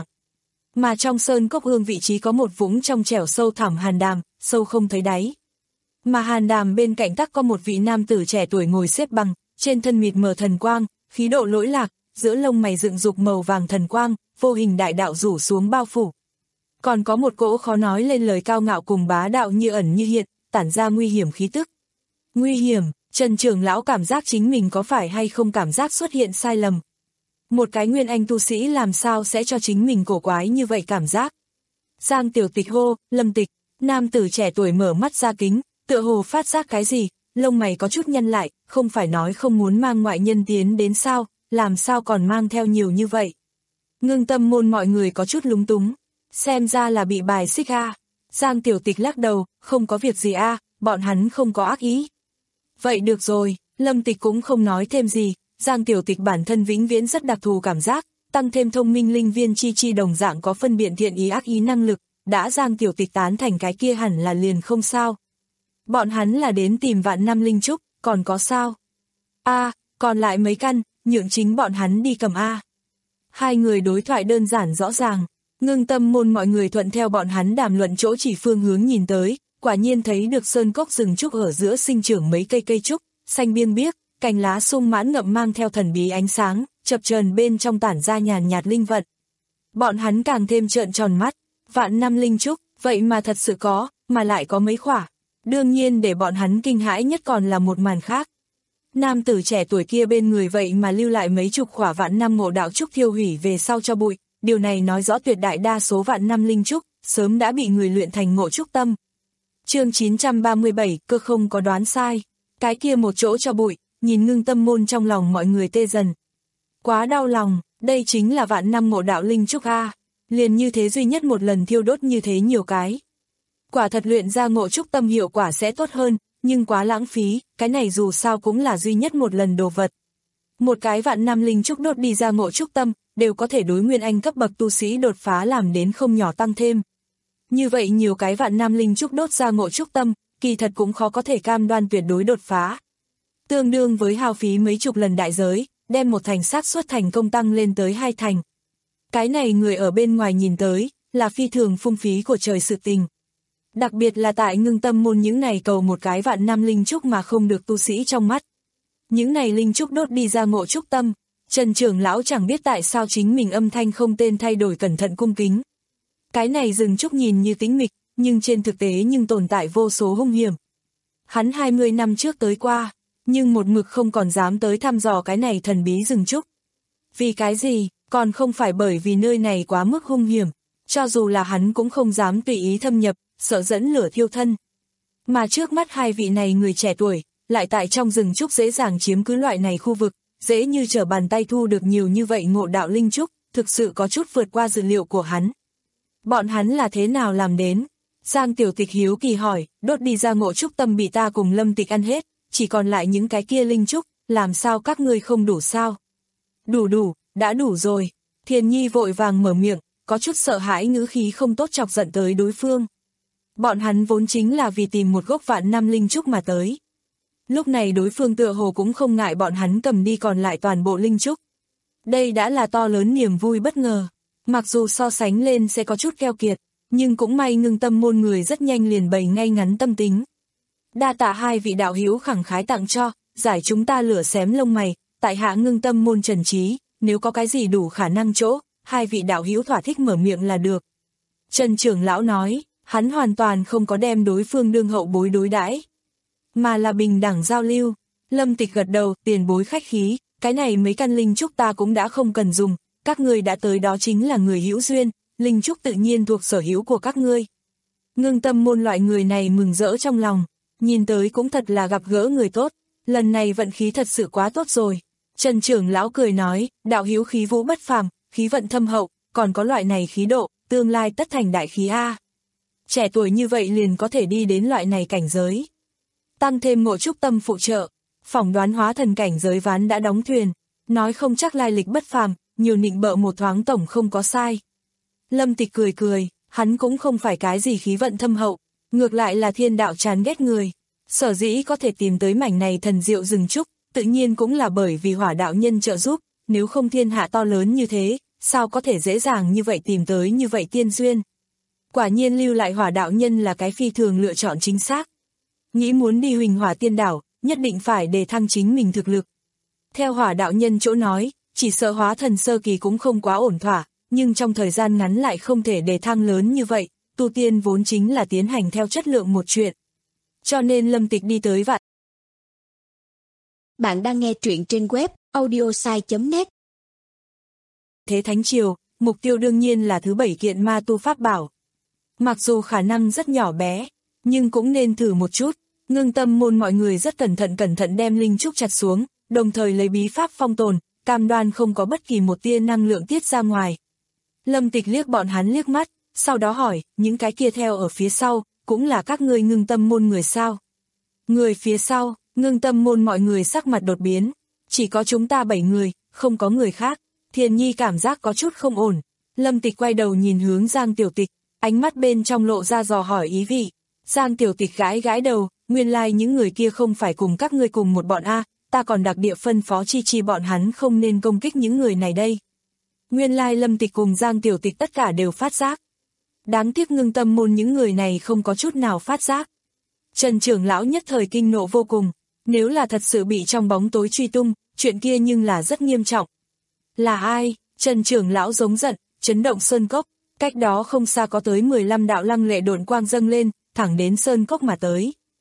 S2: Mà trong sơn cốc ương vị trí có một vũng trong trẻo sâu thẳm hàn đàm, sâu không thấy đáy. Mà hàn đàm bên cạnh tắc có một vị nam tử trẻ tuổi ngồi xếp bằng, trên thân mịt mờ thần quang, khí độ lỗi lạc, giữa lông mày dựng dục màu vàng thần quang, vô hình đại đạo rủ xuống bao phủ. Còn có một cỗ khó nói lên lời cao ngạo cùng bá đạo như ẩn như hiện, tản ra nguy hiểm khí tức. Nguy hiểm, Trần trưởng lão cảm giác chính mình có phải hay không cảm giác xuất hiện sai lầm. Một cái nguyên anh tu sĩ làm sao sẽ cho chính mình cổ quái như vậy cảm giác. Giang Tiểu Tịch hô, Lâm Tịch, nam tử trẻ tuổi mở mắt ra kính, tựa hồ phát giác cái gì, lông mày có chút nhăn lại, không phải nói không muốn mang ngoại nhân tiến đến sao, làm sao còn mang theo nhiều như vậy. Ngưng Tâm môn mọi người có chút lúng túng, xem ra là bị bài xích a. Giang Tiểu Tịch lắc đầu, không có việc gì a, bọn hắn không có ác ý. Vậy được rồi, Lâm Tịch cũng không nói thêm gì, Giang Tiểu Tịch bản thân vĩnh viễn rất đặc thù cảm giác, tăng thêm thông minh linh viên chi chi đồng dạng có phân biện thiện ý ác ý năng lực, đã Giang Tiểu Tịch tán thành cái kia hẳn là liền không sao. Bọn hắn là đến tìm vạn năm linh trúc, còn có sao? A, còn lại mấy căn, nhượng chính bọn hắn đi cầm A. Hai người đối thoại đơn giản rõ ràng, Ngưng Tâm môn mọi người thuận theo bọn hắn đàm luận chỗ chỉ phương hướng nhìn tới, quả nhiên thấy được sơn cốc rừng trúc ở giữa sinh trưởng mấy cây cây trúc, xanh biêng biếc, cành lá sung mãn ngậm mang theo thần bí ánh sáng, chập chờn bên trong tản ra nhàn nhạt linh vận. Bọn hắn càng thêm trợn tròn mắt, vạn năm linh trúc, vậy mà thật sự có, mà lại có mấy khỏa. Đương nhiên để bọn hắn kinh hãi nhất còn là một màn khác. Nam tử trẻ tuổi kia bên người vậy mà lưu lại mấy chục khỏa vạn năm ngộ đạo trúc thiêu hủy về sau cho bụi, điều này nói rõ tuyệt đại đa số vạn năm linh trúc, sớm đã bị người luyện thành ngộ trúc tâm. Chương chín trăm ba mươi bảy, cơ không có đoán sai. Cái kia một chỗ cho bụi, nhìn Ngưng Tâm Môn trong lòng mọi người tê dần. Quá đau lòng, đây chính là vạn năm ngộ đạo linh trúc a, liền như thế duy nhất một lần thiêu đốt như thế nhiều cái. Quả thật luyện ra ngộ trúc tâm hiệu quả sẽ tốt hơn, nhưng quá lãng phí, cái này dù sao cũng là duy nhất một lần đồ vật. Một cái vạn năm linh trúc đốt đi ra ngộ trúc tâm, đều có thể đối nguyên anh cấp bậc tu sĩ đột phá làm đến không nhỏ tăng thêm. Như vậy nhiều cái vạn năm linh trúc đốt ra ngộ trúc tâm, kỳ thật cũng khó có thể cam đoan tuyệt đối đột phá. Tương đương với hao phí mấy chục lần đại giới, đem một thành xác suất thành công tăng lên tới hai thành. Cái này người ở bên ngoài nhìn tới, là phi thường phung phí của trời sự tình. Đặc biệt là tại Ngưng Tâm Môn những này cầu một cái vạn năm linh trúc mà không được tu sĩ trong mắt. Những này linh trúc đốt đi ra ngộ trúc tâm, Trần trưởng lão chẳng biết tại sao chính mình âm thanh không tên thay đổi cẩn thận cung kính. Cái này rừng trúc nhìn như tĩnh mịch, nhưng trên thực tế nhưng tồn tại vô số hung hiểm. Hắn hai mươi năm trước tới qua, nhưng một mực không còn dám tới thăm dò cái này thần bí rừng trúc. Vì cái gì, còn không phải bởi vì nơi này quá mức hung hiểm, cho dù là hắn cũng không dám tùy ý thâm nhập, sợ dẫn lửa thiêu thân. Mà trước mắt hai vị này người trẻ tuổi, lại tại trong rừng trúc dễ dàng chiếm cứ loại này khu vực, dễ như trở bàn tay thu được nhiều như vậy ngộ đạo linh trúc, thực sự có chút vượt qua dự liệu của hắn. Bọn hắn là thế nào làm đến? Giang Tiểu Tịch hiếu kỳ hỏi, đốt đi ra ngộ trúc tâm bị ta cùng Lâm Tịch ăn hết, chỉ còn lại những cái kia linh trúc, làm sao các ngươi không đủ sao? Đủ đủ, đã đủ rồi. Thiền Nhi vội vàng mở miệng, có chút sợ hãi ngữ khí không tốt chọc giận tới đối phương. Bọn hắn vốn chính là vì tìm một gốc vạn năm linh trúc mà tới. Lúc này đối phương tựa hồ cũng không ngại bọn hắn cầm đi còn lại toàn bộ linh trúc. Đây đã là to lớn niềm vui bất ngờ. Mặc dù so sánh lên sẽ có chút keo kiệt, nhưng cũng may Ngưng Tâm Môn người rất nhanh liền bày ngay ngắn tâm tính. Đa tạ hai vị đạo hữu khẳng khái tặng cho, giải chúng ta lửa xém lông mày, tại hạ Ngưng Tâm Môn Trần Trí, nếu có cái gì đủ khả năng chỗ, hai vị đạo hữu thỏa thích mở miệng là được. Trần trưởng lão nói, hắn hoàn toàn không có đem đối phương đương hậu bối đối đãi, mà là bình đẳng giao lưu. Lâm Tịch gật đầu, tiền bối khách khí, cái này mấy căn linh trúc ta cũng đã không cần dùng, các ngươi đã tới đó chính là người hữu duyên, linh trúc tự nhiên thuộc sở hữu của các ngươi. Ngưng Tâm Môn loại người này mừng rỡ trong lòng, nhìn tới cũng thật là gặp gỡ người tốt, lần này vận khí thật sự quá tốt rồi. Trần trưởng lão cười nói, đạo hữu khí vũ bất phàm, khí vận thâm hậu, còn có loại này khí độ, tương lai tất thành đại khí a. Trẻ tuổi như vậy liền có thể đi đến loại này cảnh giới. Tăng thêm ngộ trúc tâm phụ trợ, phỏng đoán hóa thần cảnh giới ván đã đóng thuyền, nói không chắc lai lịch bất phàm, nhiều nịnh bợ một thoáng tổng không có sai. Lâm Tịch cười cười, hắn cũng không phải cái gì khí vận thâm hậu, ngược lại là thiên đạo chán ghét người. Sở dĩ có thể tìm tới mảnh này thần diệu rừng trúc, tự nhiên cũng là bởi vì hỏa đạo nhân trợ giúp, nếu không thiên hạ to lớn như thế, sao có thể dễ dàng như vậy tìm tới như vậy tiên duyên. Quả nhiên lưu lại hỏa đạo nhân là cái phi thường lựa chọn chính xác. Nghĩ muốn đi huỳnh hỏa tiên đảo, nhất định phải đề thăng chính mình thực lực. Theo hỏa đạo nhân chỗ nói, chỉ sợ hóa thần sơ kỳ cũng không quá ổn thỏa, nhưng trong thời gian ngắn lại không thể đề thăng lớn như vậy, tu tiên vốn chính là tiến hành theo chất lượng một chuyện. Cho nên Lâm Tịch đi tới vạn.
S3: Bạn đang nghe truyện trên web audiosai chấm net.
S2: Thế Thánh Triều, mục tiêu đương nhiên là thứ bảy kiện ma tu pháp bảo. Mặc dù khả năng rất nhỏ bé, nhưng cũng nên thử một chút. Ngưng Tâm Môn mọi người rất cẩn thận cẩn thận đem linh trúc chặt xuống, đồng thời lấy bí pháp phong tồn, cam đoan không có bất kỳ một tia năng lượng tiết ra ngoài. Lâm Tịch liếc bọn hắn liếc mắt, sau đó hỏi, những cái kia theo ở phía sau, cũng là các ngươi Ngưng Tâm Môn người sao? Người phía sau, Ngưng Tâm Môn mọi người sắc mặt đột biến, chỉ có chúng ta bảy người, không có người khác. Thiền Nhi cảm giác có chút không ổn. Lâm Tịch quay đầu nhìn hướng Giang Tiểu Tịch, ánh mắt bên trong lộ ra dò hỏi ý vị. Giang Tiểu Tịch gãi gãi đầu, nguyên lai like những người kia không phải cùng các ngươi cùng một bọn A, ta còn đặc địa phân phó chi chi bọn hắn không nên công kích những người này đây. Nguyên lai like Lâm Tịch cùng Giang Tiểu Tịch tất cả đều phát giác. Đáng tiếc Ngưng Tâm Môn những người này không có chút nào phát giác. Trần trưởng lão nhất thời kinh nộ vô cùng, nếu là thật sự bị trong bóng tối truy tung, chuyện kia nhưng là rất nghiêm trọng. Là ai? Trần trưởng lão giống giận, chấn động sơn cốc, cách đó không xa có tới mười lăm đạo lăng lệ độn quang dâng lên, thẳng đến sơn cốc mà tới.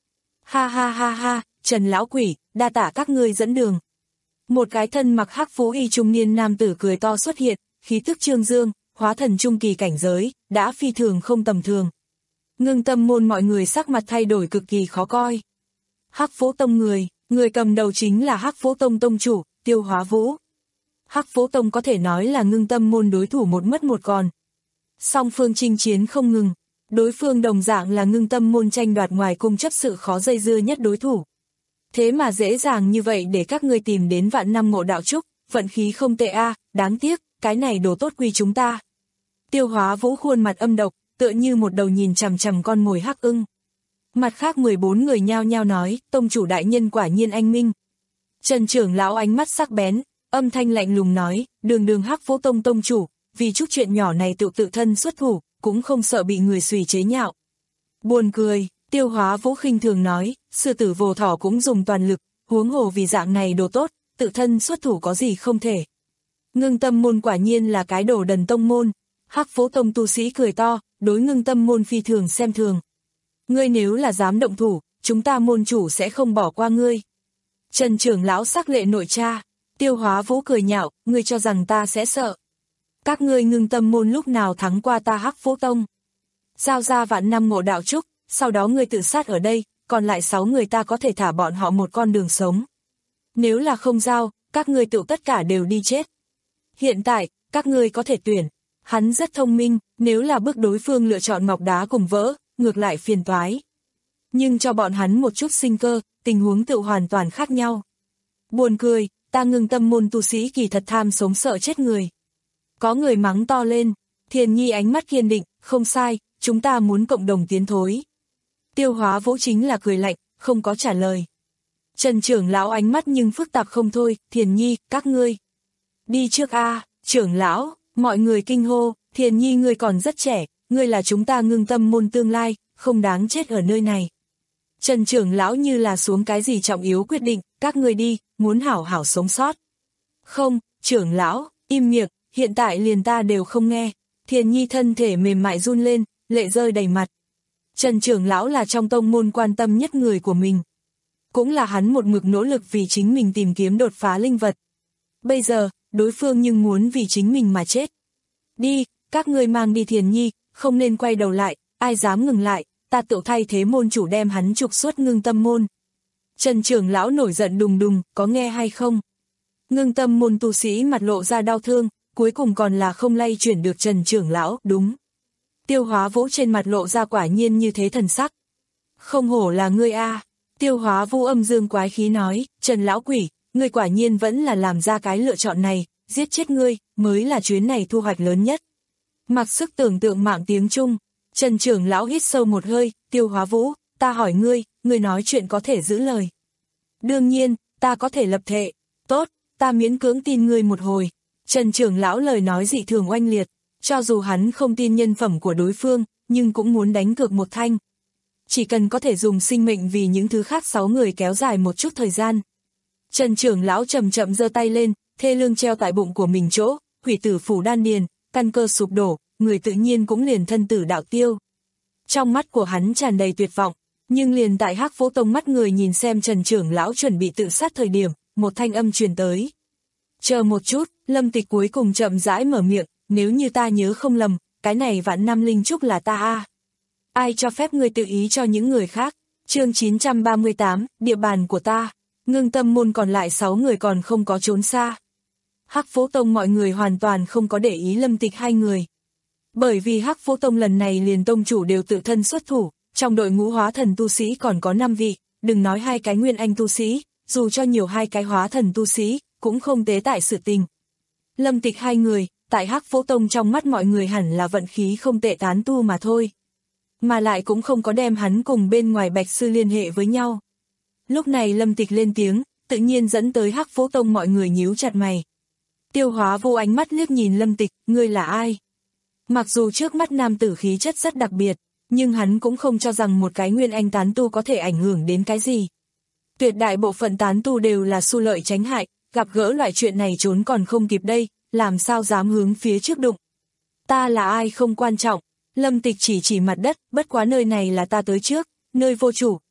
S2: Ha ha ha ha, Trần lão quỷ, đa tạ các ngươi dẫn đường. Một cái thân mặc hắc phú y trung niên nam tử cười to xuất hiện, khí tức trương dương, hóa thần trung kỳ cảnh giới, đã phi thường không tầm thường. Ngưng Tâm môn mọi người sắc mặt thay đổi cực kỳ khó coi. Hắc Phố Tông người, người cầm đầu chính là Hắc Phố Tông tông chủ, Tiêu Hóa Vũ. Hắc Phố Tông có thể nói là Ngưng Tâm môn đối thủ một mất một còn. Song phương chinh chiến không ngừng, đối phương đồng dạng là Ngưng Tâm môn tranh đoạt ngoài cung chấp sự khó dây dưa nhất đối thủ. Thế mà dễ dàng như vậy để các ngươi tìm đến Vạn Năm Ngộ Đạo Trúc, vận khí không tệ a, đáng tiếc, cái này đồ tốt quy chúng ta. Tiêu Hóa Vũ khuôn mặt âm độc, tựa như một đầu nhìn chằm chằm con mồi hắc ưng. Mặt khác mười bốn người nhao nhao nói, tông chủ đại nhân quả nhiên anh minh. Trần trưởng lão ánh mắt sắc bén, âm thanh lạnh lùng nói, đường đường Hắc Phố Tông tông chủ, vì chút chuyện nhỏ này tự tự thân xuất thủ, cũng không sợ bị người suy chế nhạo. Buồn cười, Tiêu Hóa Vũ khinh thường nói, sư tử vồ thỏ cũng dùng toàn lực, huống hồ vì dạng này đồ tốt, tự thân xuất thủ có gì không thể. Ngưng Tâm môn quả nhiên là cái đồ đần tông môn. Hắc Phố Tông tu sĩ cười to, đối Ngưng Tâm môn phi thường xem thường. Ngươi nếu là dám động thủ, chúng ta môn chủ sẽ không bỏ qua ngươi. Trần trưởng lão sắc lệ nội tra, Tiêu Hóa Vũ cười nhạo, ngươi cho rằng ta sẽ sợ. Các ngươi Ngưng Tâm môn lúc nào thắng qua ta Hắc Phố Tông. Giao ra Vạn Năm Ngộ Đạo Trúc, sau đó ngươi tự sát ở đây, còn lại sáu người ta có thể thả bọn họ một con đường sống. Nếu là không giao, các ngươi tự tất cả đều đi chết. Hiện tại, các ngươi có thể tuyển. Hắn rất thông minh, nếu là bước đối phương lựa chọn ngọc đá cùng vỡ, ngược lại phiền toái. Nhưng cho bọn hắn một chút sinh cơ, tình huống tự hoàn toàn khác nhau. Buồn cười, ta Ngưng Tâm môn tu sĩ kỳ thật tham sống sợ chết người. Có người mắng to lên, Thiền Nhi ánh mắt kiên định, không sai, chúng ta muốn cộng đồng tiến thối. Tiêu Hóa Vũ chính là cười lạnh, không có trả lời. Trần trưởng lão ánh mắt nhưng phức tạp không thôi, Thiền Nhi, các ngươi. Đi trước a, trưởng lão. Mọi người kinh hô, Thiền Nhi ngươi còn rất trẻ, ngươi là chúng ta Ngưng Tâm môn tương lai, không đáng chết ở nơi này. Trần trưởng lão như là xuống cái gì trọng yếu quyết định, các ngươi đi, muốn hảo hảo sống sót. Không, trưởng lão, im miệng, hiện tại liền ta đều không nghe. Thiền Nhi thân thể mềm mại run lên, lệ rơi đầy mặt. Trần trưởng lão là trong tông môn quan tâm nhất người của mình. Cũng là hắn một mực nỗ lực vì chính mình tìm kiếm đột phá linh vật. Bây giờ, đối phương nhưng muốn vì chính mình mà chết. Đi, các ngươi mang đi Thiền Nhi, không nên quay đầu lại, ai dám ngừng lại, ta tự thay thế môn chủ đem hắn trục xuất Ngưng Tâm môn. Trần trưởng lão nổi giận đùng đùng, có nghe hay không? Ngưng Tâm môn tu sĩ mặt lộ ra đau thương, cuối cùng còn là không lay chuyển được Trần trưởng lão, đúng. Tiêu Hóa Vũ trên mặt lộ ra quả nhiên như thế thần sắc. Không hổ là ngươi a. Tiêu Hóa Vũ âm dương quái khí nói, Trần lão quỷ, ngươi quả nhiên vẫn là làm ra cái lựa chọn này, giết chết ngươi, mới là chuyến này thu hoạch lớn nhất. Mặc sức tưởng tượng mạng tiếng Trung, Trần trưởng lão hít sâu một hơi, Tiêu Hóa Vũ, ta hỏi ngươi, ngươi nói chuyện có thể giữ lời. Đương nhiên, ta có thể lập thệ, tốt, ta miễn cưỡng tin ngươi một hồi. Trần trưởng lão lời nói dị thường oanh liệt, cho dù hắn không tin nhân phẩm của đối phương, nhưng cũng muốn đánh cược một thanh. Chỉ cần có thể dùng sinh mệnh vì những thứ khác sáu người kéo dài một chút thời gian. Trần trưởng lão chậm chậm giơ tay lên, thê lương treo tại bụng của mình chỗ, hủy tử phủ đan điền, căn cơ sụp đổ, người tự nhiên cũng liền thân tử đạo tiêu. Trong mắt của hắn tràn đầy tuyệt vọng, nhưng liền tại Hắc Phố Tông mắt người nhìn xem Trần trưởng lão chuẩn bị tự sát thời điểm, một thanh âm truyền tới. Chờ một chút, Lâm Tịch cuối cùng chậm rãi mở miệng, nếu như ta nhớ không lầm, cái này Vạn Năm Linh Trúc là ta a. Ai cho phép ngươi tự ý cho những người khác? Chương chín trăm ba mươi tám, địa bàn của ta. Ngưng Tâm môn còn lại sáu người còn không có trốn xa. Hắc Phố Tông mọi người hoàn toàn không có để ý Lâm Tịch hai người. Bởi vì Hắc Phố Tông lần này liền tông chủ đều tự thân xuất thủ, trong đội ngũ hóa thần tu sĩ còn có năm vị, đừng nói hai cái nguyên anh tu sĩ, dù cho nhiều hai cái hóa thần tu sĩ, cũng không tế tại sự tình. Lâm Tịch hai người, tại Hắc Phố Tông trong mắt mọi người hẳn là vận khí không tệ tán tu mà thôi. Mà lại cũng không có đem hắn cùng bên ngoài Bạch Sư liên hệ với nhau. Lúc này Lâm Tịch lên tiếng, tự nhiên dẫn tới Hắc Phố Tông mọi người nhíu chặt mày. Tiêu Hóa Vô ánh mắt liếc nhìn Lâm Tịch, ngươi là ai? Mặc dù trước mắt nam tử khí chất rất đặc biệt, nhưng hắn cũng không cho rằng một cái nguyên anh tán tu có thể ảnh hưởng đến cái gì. Tuyệt đại bộ phận tán tu đều là xu lợi tránh hại, gặp gỡ loại chuyện này trốn còn không kịp đây, làm sao dám hướng phía trước đụng. Ta là ai không quan trọng, Lâm Tịch chỉ chỉ mặt đất, bất quá nơi này là ta tới trước, nơi vô chủ,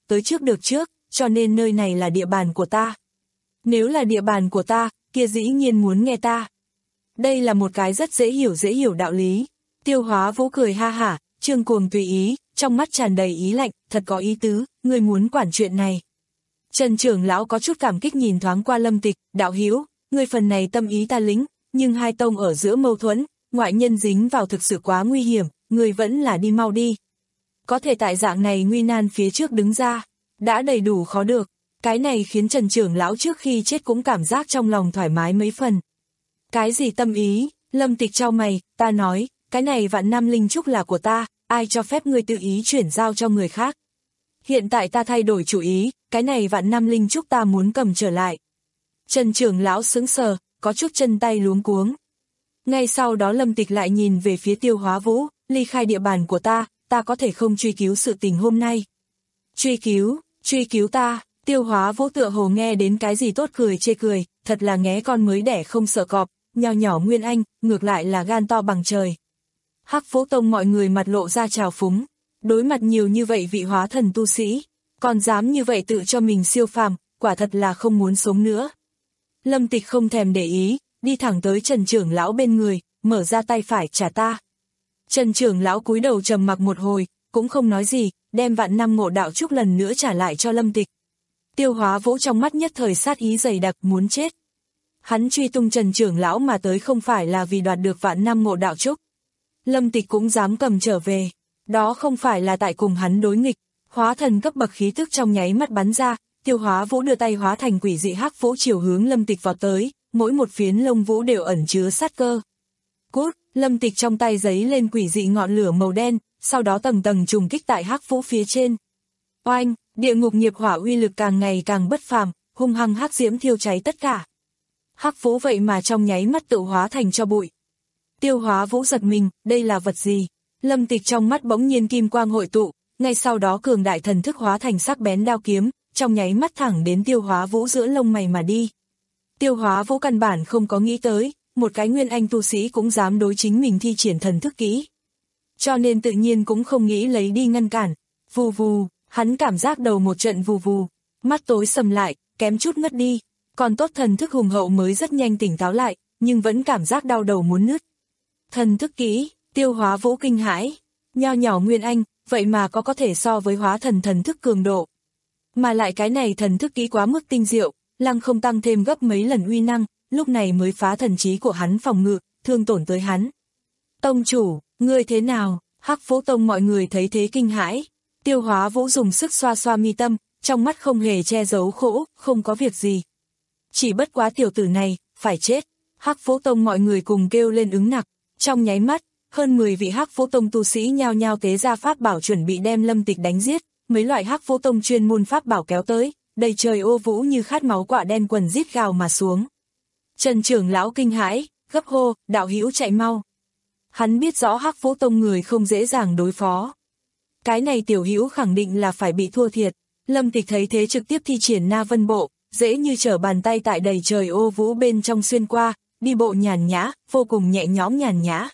S2: tới trước được trước, cho nên nơi này là địa bàn của ta. Nếu là địa bàn của ta, kia dĩ nhiên muốn nghe ta. Đây là một cái rất dễ hiểu dễ hiểu đạo lý. Tiêu Hóa Vũ cười ha hả, Trương Cuồng tùy ý, trong mắt tràn đầy ý lạnh, thật có ý tứ, ngươi muốn quản chuyện này. Trần trưởng lão có chút cảm kích nhìn thoáng qua Lâm Tịch, đạo hữu, ngươi phần này tâm ý ta lĩnh, nhưng hai tông ở giữa mâu thuẫn, ngoại nhân dính vào thực sự quá nguy hiểm, ngươi vẫn là đi mau đi. Có thể tại dạng này nguy nan phía trước đứng ra, đã đầy đủ khó được, cái này khiến Trần trưởng lão trước khi chết cũng cảm giác trong lòng thoải mái mấy phần. Cái gì tâm ý? Lâm Tịch chau mày, ta nói, cái này vạn năm linh trúc là của ta, ai cho phép ngươi tự ý chuyển giao cho người khác. Hiện tại ta thay đổi chủ ý, cái này vạn năm linh trúc ta muốn cầm trở lại. Trần trưởng lão sững sờ, có chút chân tay luống cuống. Ngay sau đó Lâm Tịch lại nhìn về phía Tiêu Hóa Vũ, ly khai địa bàn của ta, ta có thể không truy cứu sự tình hôm nay. Truy cứu, truy cứu ta, Tiêu Hóa Vũ tựa hồ nghe đến cái gì tốt cười chê cười, thật là nghé con mới đẻ không sợ cọp, nho nhỏ Nguyên Anh, ngược lại là gan to bằng trời. Hắc Vũ Tông mọi người mặt lộ ra trào phúng, đối mặt nhiều như vậy vị hóa thần tu sĩ, còn dám như vậy tự cho mình siêu phàm, quả thật là không muốn sống nữa. Lâm Tịch không thèm để ý, đi thẳng tới Trần trưởng lão bên người, mở ra tay phải trả ta. Trần trưởng lão cúi đầu trầm mặc một hồi, cũng không nói gì, đem vạn năm ngộ đạo trúc lần nữa trả lại cho Lâm Tịch. Tiêu Hóa Vũ trong mắt nhất thời sát ý dày đặc muốn chết. Hắn truy tung Trần trưởng lão mà tới không phải là vì đoạt được vạn năm ngộ đạo trúc. Lâm Tịch cũng dám cầm trở về, đó không phải là tại cùng hắn đối nghịch, hóa thần cấp bậc khí tức trong nháy mắt bắn ra, Tiêu Hóa Vũ đưa tay hóa thành quỷ dị hắc vũ chiều hướng Lâm Tịch vào tới, mỗi một phiến lông vũ đều ẩn chứa sát cơ. Cút, Lâm Tịch trong tay giấy lên quỷ dị ngọn lửa màu đen, sau đó tầng tầng trùng kích tại hắc vũ phía trên. Oanh, địa ngục nghiệp hỏa uy lực càng ngày càng bất phàm, hung hăng hắc diễm thiêu cháy tất cả. Hắc vũ vậy mà trong nháy mắt tự hóa thành cho bụi. Tiêu Hóa Vũ giật mình, đây là vật gì? Lâm Tịch trong mắt bỗng nhiên kim quang hội tụ, ngay sau đó cường đại thần thức hóa thành sắc bén đao kiếm, trong nháy mắt thẳng đến Tiêu Hóa Vũ giữa lông mày mà đi. Tiêu Hóa Vũ căn bản không có nghĩ tới, một cái nguyên anh tu sĩ cũng dám đối chính mình thi triển thần thức kỹ. Cho nên tự nhiên cũng không nghĩ lấy đi ngăn cản. Vù vù, hắn cảm giác đầu một trận vù vù, mắt tối sầm lại, kém chút ngất đi. Còn tốt thần thức hùng hậu mới rất nhanh tỉnh táo lại, nhưng vẫn cảm giác đau đầu muốn nứt. Thần thức kỹ, Tiêu Hóa Vũ kinh hãi, nho nhỏ Nguyên Anh, vậy mà có có thể so với hóa thần thần thức cường độ. Mà lại cái này thần thức kỹ quá mức tinh diệu, lăng không tăng thêm gấp mấy lần uy năng, lúc này mới phá thần trí của hắn phòng ngự, thương tổn tới hắn. Tông chủ, ngươi thế nào? Hắc Vũ Tông mọi người thấy thế kinh hãi. Tiêu Hóa Vũ dùng sức xoa xoa mi tâm, trong mắt không hề che giấu khổ, không có việc gì. Chỉ bất quá tiểu tử này, phải chết. Hắc Vũ Tông mọi người cùng kêu lên ứng nặc. Trong nháy mắt, hơn mười vị Hắc Vũ Tông tu sĩ nhao nhao tế ra pháp bảo chuẩn bị đem Lâm Tịch đánh giết, mấy loại Hắc Vũ Tông chuyên môn pháp bảo kéo tới, đầy trời ô vũ như khát máu quạ đen quần rít gào mà xuống. Trần trưởng lão kinh hãi, gấp hô, đạo hữu chạy mau. Hắn biết rõ Hắc Vũ Tông người không dễ dàng đối phó. Cái này tiểu hữu khẳng định là phải bị thua thiệt. Lâm Tịch thấy thế trực tiếp thi triển Na Vân Bộ, dễ như trở bàn tay tại đầy trời ô vũ bên trong xuyên qua, đi bộ nhàn nhã, vô cùng nhẹ nhõm nhàn nhã.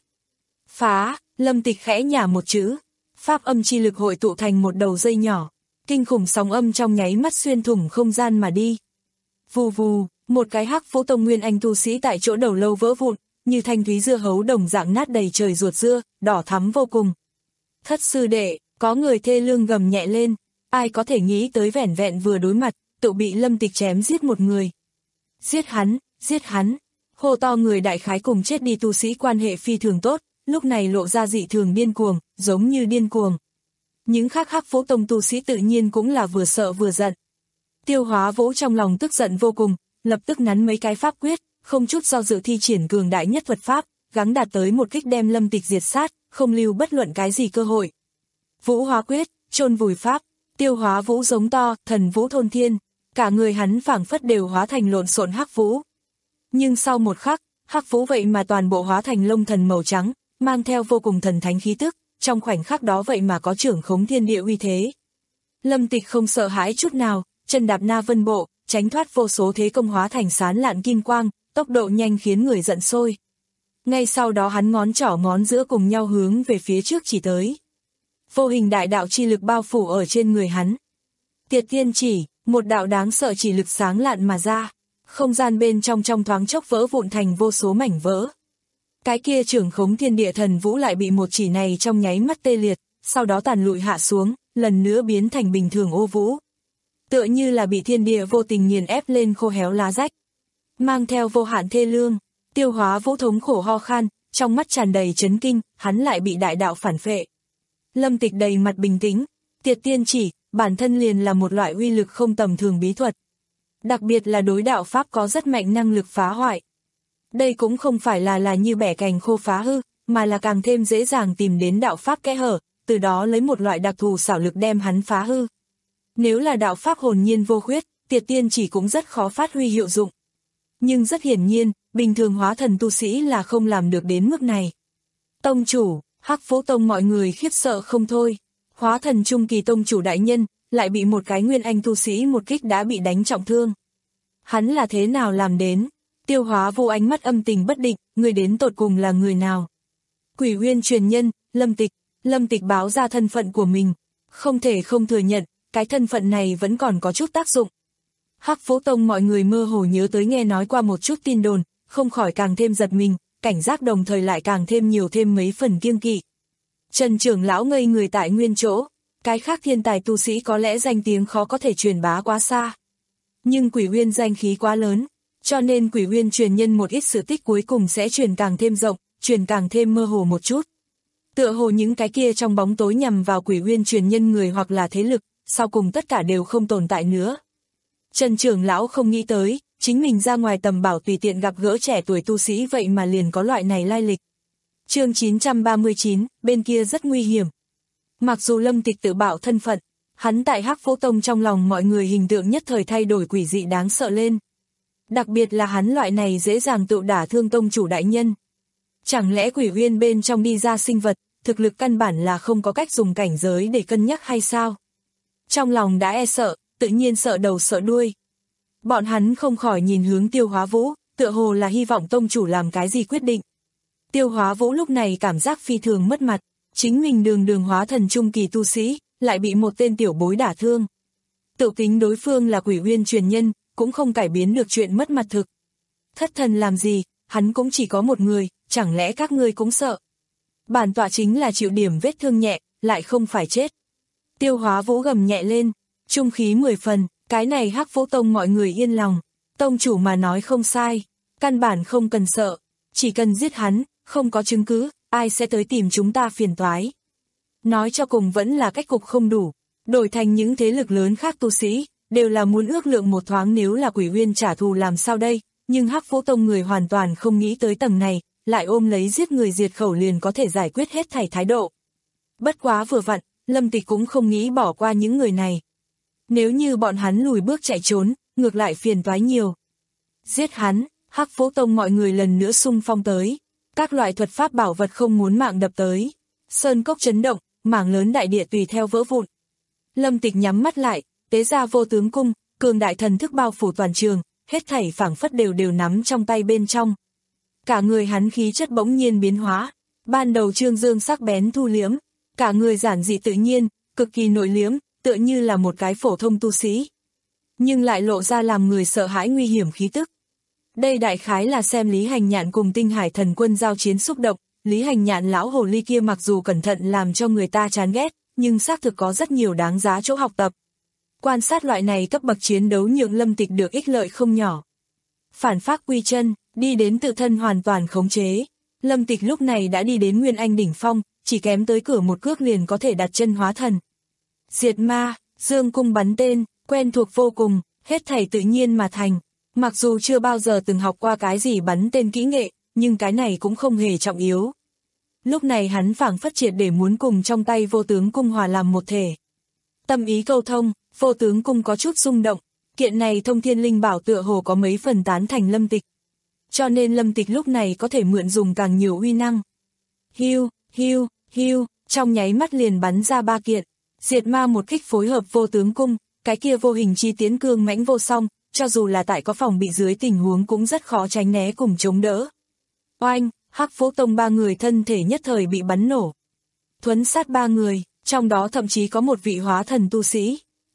S2: Phá, Lâm Tịch khẽ nhả một chữ, pháp âm chi lực hội tụ thành một đầu dây nhỏ, kinh khủng sóng âm trong nháy mắt xuyên thủng không gian mà đi. Vù vù, một cái Hắc Vũ Tông nguyên anh tu sĩ tại chỗ đầu lâu vỡ vụn, như thanh thúy dưa hấu đồng dạng nát đầy trời ruột dưa, đỏ thắm vô cùng. Thất sư đệ, có người thê lương gầm nhẹ lên, ai có thể nghĩ tới vẻn vẹn vừa đối mặt, tự bị Lâm Tịch chém giết một người. Giết hắn, giết hắn. Hô to người đại khái cùng chết đi tu sĩ quan hệ phi thường tốt, lúc này lộ ra dị thường điên cuồng, giống như điên cuồng. Những khác Hắc Vũ Tông tu sĩ tự nhiên cũng là vừa sợ vừa giận. Tiêu Hóa Vũ trong lòng tức giận vô cùng, lập tức nắn mấy cái pháp quyết, không chút do dự thi triển cường đại nhất thuật pháp, gắng đạt tới một kích đem Lâm Tịch diệt sát, không lưu bất luận cái gì cơ hội. Vũ Hóa Quyết, chôn vùi pháp, Tiêu Hóa Vũ giống to, thần vũ thôn thiên, cả người hắn phảng phất đều hóa thành lộn xộn hắc vũ. Nhưng sau một khắc, hắc vũ vậy mà toàn bộ hóa thành lông thần màu trắng, mang theo vô cùng thần thánh khí tức, trong khoảnh khắc đó vậy mà có trưởng khống thiên địa uy thế. Lâm Tịch không sợ hãi chút nào, chân đạp Na Vân Bộ, tránh thoát vô số thế công hóa thành sán lạn kim quang, tốc độ nhanh khiến người giận sôi. Ngay sau đó hắn ngón trỏ ngón giữa cùng nhau hướng về phía trước chỉ tới. Vô hình đại đạo chi lực bao phủ ở trên người hắn. Tiệt tiên chỉ, một đạo đáng sợ chỉ lực sáng lạn mà ra. Không gian bên trong trong thoáng chốc vỡ vụn thành vô số mảnh vỡ. Cái kia trưởng khống thiên địa thần vũ lại bị một chỉ này trong nháy mắt tê liệt, sau đó tàn lụi hạ xuống, lần nữa biến thành bình thường ô vũ. Tựa như là bị thiên địa vô tình nghiền ép lên khô héo lá rách. Mang theo vô hạn thê lương, Tiêu Hóa Vũ thống khổ ho khan, trong mắt tràn đầy chấn kinh, hắn lại bị đại đạo phản phệ. Lâm Tịch đầy mặt bình tĩnh, tiệt tiên chỉ, bản thân liền là một loại uy lực không tầm thường bí thuật. Đặc biệt là đối đạo pháp có rất mạnh năng lực phá hoại. Đây cũng không phải là là như bẻ cành khô phá hư, mà là càng thêm dễ dàng tìm đến đạo pháp kẽ hở, từ đó lấy một loại đặc thù xảo lực đem hắn phá hư. Nếu là đạo pháp hồn nhiên vô khuyết, tiệt tiên chỉ cũng rất khó phát huy hiệu dụng. Nhưng rất hiển nhiên, bình thường hóa thần tu sĩ là không làm được đến mức này. Tông chủ, Hắc Phố Tông mọi người khiếp sợ không thôi. Hóa thần trung kỳ tông chủ đại nhân, lại bị một cái nguyên anh tu sĩ một kích đã bị đánh trọng thương. Hắn là thế nào làm đến? Tiêu Hóa Vô ánh mắt âm tình bất định, người đến tột cùng là người nào? Quỷ Uyên truyền nhân, Lâm Tịch. Lâm Tịch báo ra thân phận của mình. Không thể không thừa nhận, cái thân phận này vẫn còn có chút tác dụng. Hắc Phố Tông mọi người mơ hồ nhớ tới nghe nói qua một chút tin đồn, không khỏi càng thêm giật mình, cảnh giác đồng thời lại càng thêm nhiều thêm mấy phần kiêng kỵ. Trần trưởng lão ngây người tại nguyên chỗ, cái khác thiên tài tu sĩ có lẽ danh tiếng khó có thể truyền bá quá xa. Nhưng Quỷ Uyên danh khí quá lớn, cho nên Quỷ Uyên truyền nhân một ít sự tích cuối cùng sẽ truyền càng thêm rộng, truyền càng thêm mơ hồ một chút. Tựa hồ những cái kia trong bóng tối nhằm vào Quỷ Uyên truyền nhân người hoặc là thế lực, sau cùng tất cả đều không tồn tại nữa. Trần trưởng lão không nghĩ tới, chính mình ra ngoài tầm bảo tùy tiện gặp gỡ trẻ tuổi tu sĩ vậy mà liền có loại này lai lịch. Chương chín trăm ba mươi chín, bên kia rất nguy hiểm. Mặc dù Lâm Tịch tự bạo thân phận, hắn tại Hắc Phố Tông trong lòng mọi người hình tượng nhất thời thay đổi quỷ dị đáng sợ lên. Đặc biệt là hắn loại này dễ dàng tự đả thương tông chủ đại nhân. Chẳng lẽ Quỷ Uyên bên trong đi ra sinh vật, thực lực căn bản là không có cách dùng cảnh giới để cân nhắc hay sao? Trong lòng đã e sợ, tự nhiên sợ đầu sợ đuôi. Bọn hắn không khỏi nhìn hướng Tiêu Hóa Vũ, tựa hồ là hy vọng tông chủ làm cái gì quyết định. Tiêu Hóa Vũ lúc này cảm giác phi thường mất mặt, chính mình đường đường hóa thần trung kỳ tu sĩ, lại bị một tên tiểu bối đả thương. Tự tính đối phương là Quỷ Uyên truyền nhân, cũng không cải biến được chuyện mất mặt thực. Thất thần làm gì, hắn cũng chỉ có một người, chẳng lẽ các ngươi cũng sợ. Bản tọa chính là chịu điểm vết thương nhẹ, lại không phải chết. Tiêu Hóa Vũ gầm nhẹ lên, trung khí mười phần, cái này Hắc Phố Tông mọi người yên lòng. Tông chủ mà nói không sai, căn bản không cần sợ, chỉ cần giết hắn, không có chứng cứ, ai sẽ tới tìm chúng ta phiền toái. Nói cho cùng vẫn là cách cục không đủ, đổi thành những thế lực lớn khác tu sĩ, đều là muốn ước lượng một thoáng nếu là Quỷ Uyên trả thù làm sao đây, nhưng Hắc Phố Tông người hoàn toàn không nghĩ tới tầng này, lại ôm lấy giết người diệt khẩu liền có thể giải quyết hết thảy thái độ. Bất quá vừa vặn, Lâm Tịch cũng không nghĩ bỏ qua những người này. Nếu như bọn hắn lùi bước chạy trốn, ngược lại phiền toái nhiều. Giết hắn, Hắc Phố Tông mọi người lần nữa xung phong tới. Các loại thuật pháp bảo vật không muốn mạng đập tới. Sơn cốc chấn động, mảng lớn đại địa tùy theo vỡ vụn. Lâm Tịch nhắm mắt lại, tế ra vô tướng cung, cường đại thần thức bao phủ toàn trường, hết thảy phảng phất đều đều nắm trong tay bên trong. Cả người hắn khí chất bỗng nhiên biến hóa, ban đầu trương dương sắc bén thu liếm, cả người giản dị tự nhiên, cực kỳ nội liếm, tựa như là một cái phổ thông tu sĩ. Nhưng lại lộ ra làm người sợ hãi nguy hiểm khí tức. Đây đại khái là xem Lý Hành Nhạn cùng Tinh Hải Thần Quân giao chiến xúc động, Lý Hành Nhạn lão hồ ly kia mặc dù cẩn thận làm cho người ta chán ghét, nhưng xác thực có rất nhiều đáng giá chỗ học tập. Quan sát loại này cấp bậc chiến đấu nhượng Lâm Tịch được ích lợi không nhỏ. Phản pháp quy chân, đi đến tự thân hoàn toàn khống chế. Lâm Tịch lúc này đã đi đến Nguyên Anh đỉnh phong, chỉ kém tới cửa một cước liền có thể đặt chân hóa thần. Diệt ma, dương cung bắn tên, quen thuộc vô cùng, hết thảy tự nhiên mà thành. Mặc dù chưa bao giờ từng học qua cái gì bắn tên kỹ nghệ, nhưng cái này cũng không hề trọng yếu. Lúc này hắn phảng phất triệt để muốn cùng trong tay vô tướng cung hòa làm một thể. Tâm ý câu thông, vô tướng cung có chút rung động, kiện này thông thiên linh bảo tựa hồ có mấy phần tán thành Lâm Tịch. Cho nên Lâm Tịch lúc này có thể mượn dùng càng nhiều uy năng. Hiu, hiu, hiu, trong nháy mắt liền bắn ra ba kiện. Diệt ma một kích phối hợp vô tướng cung, cái kia vô hình chi tiến cương mãnh vô song, cho dù là tại có phòng bị dưới tình huống cũng rất khó tránh né cùng chống đỡ. Oanh, Hắc Phố Tông ba người thân thể nhất thời bị bắn nổ. Thuấn sát ba người, trong đó thậm chí có một vị hóa thần tu sĩ.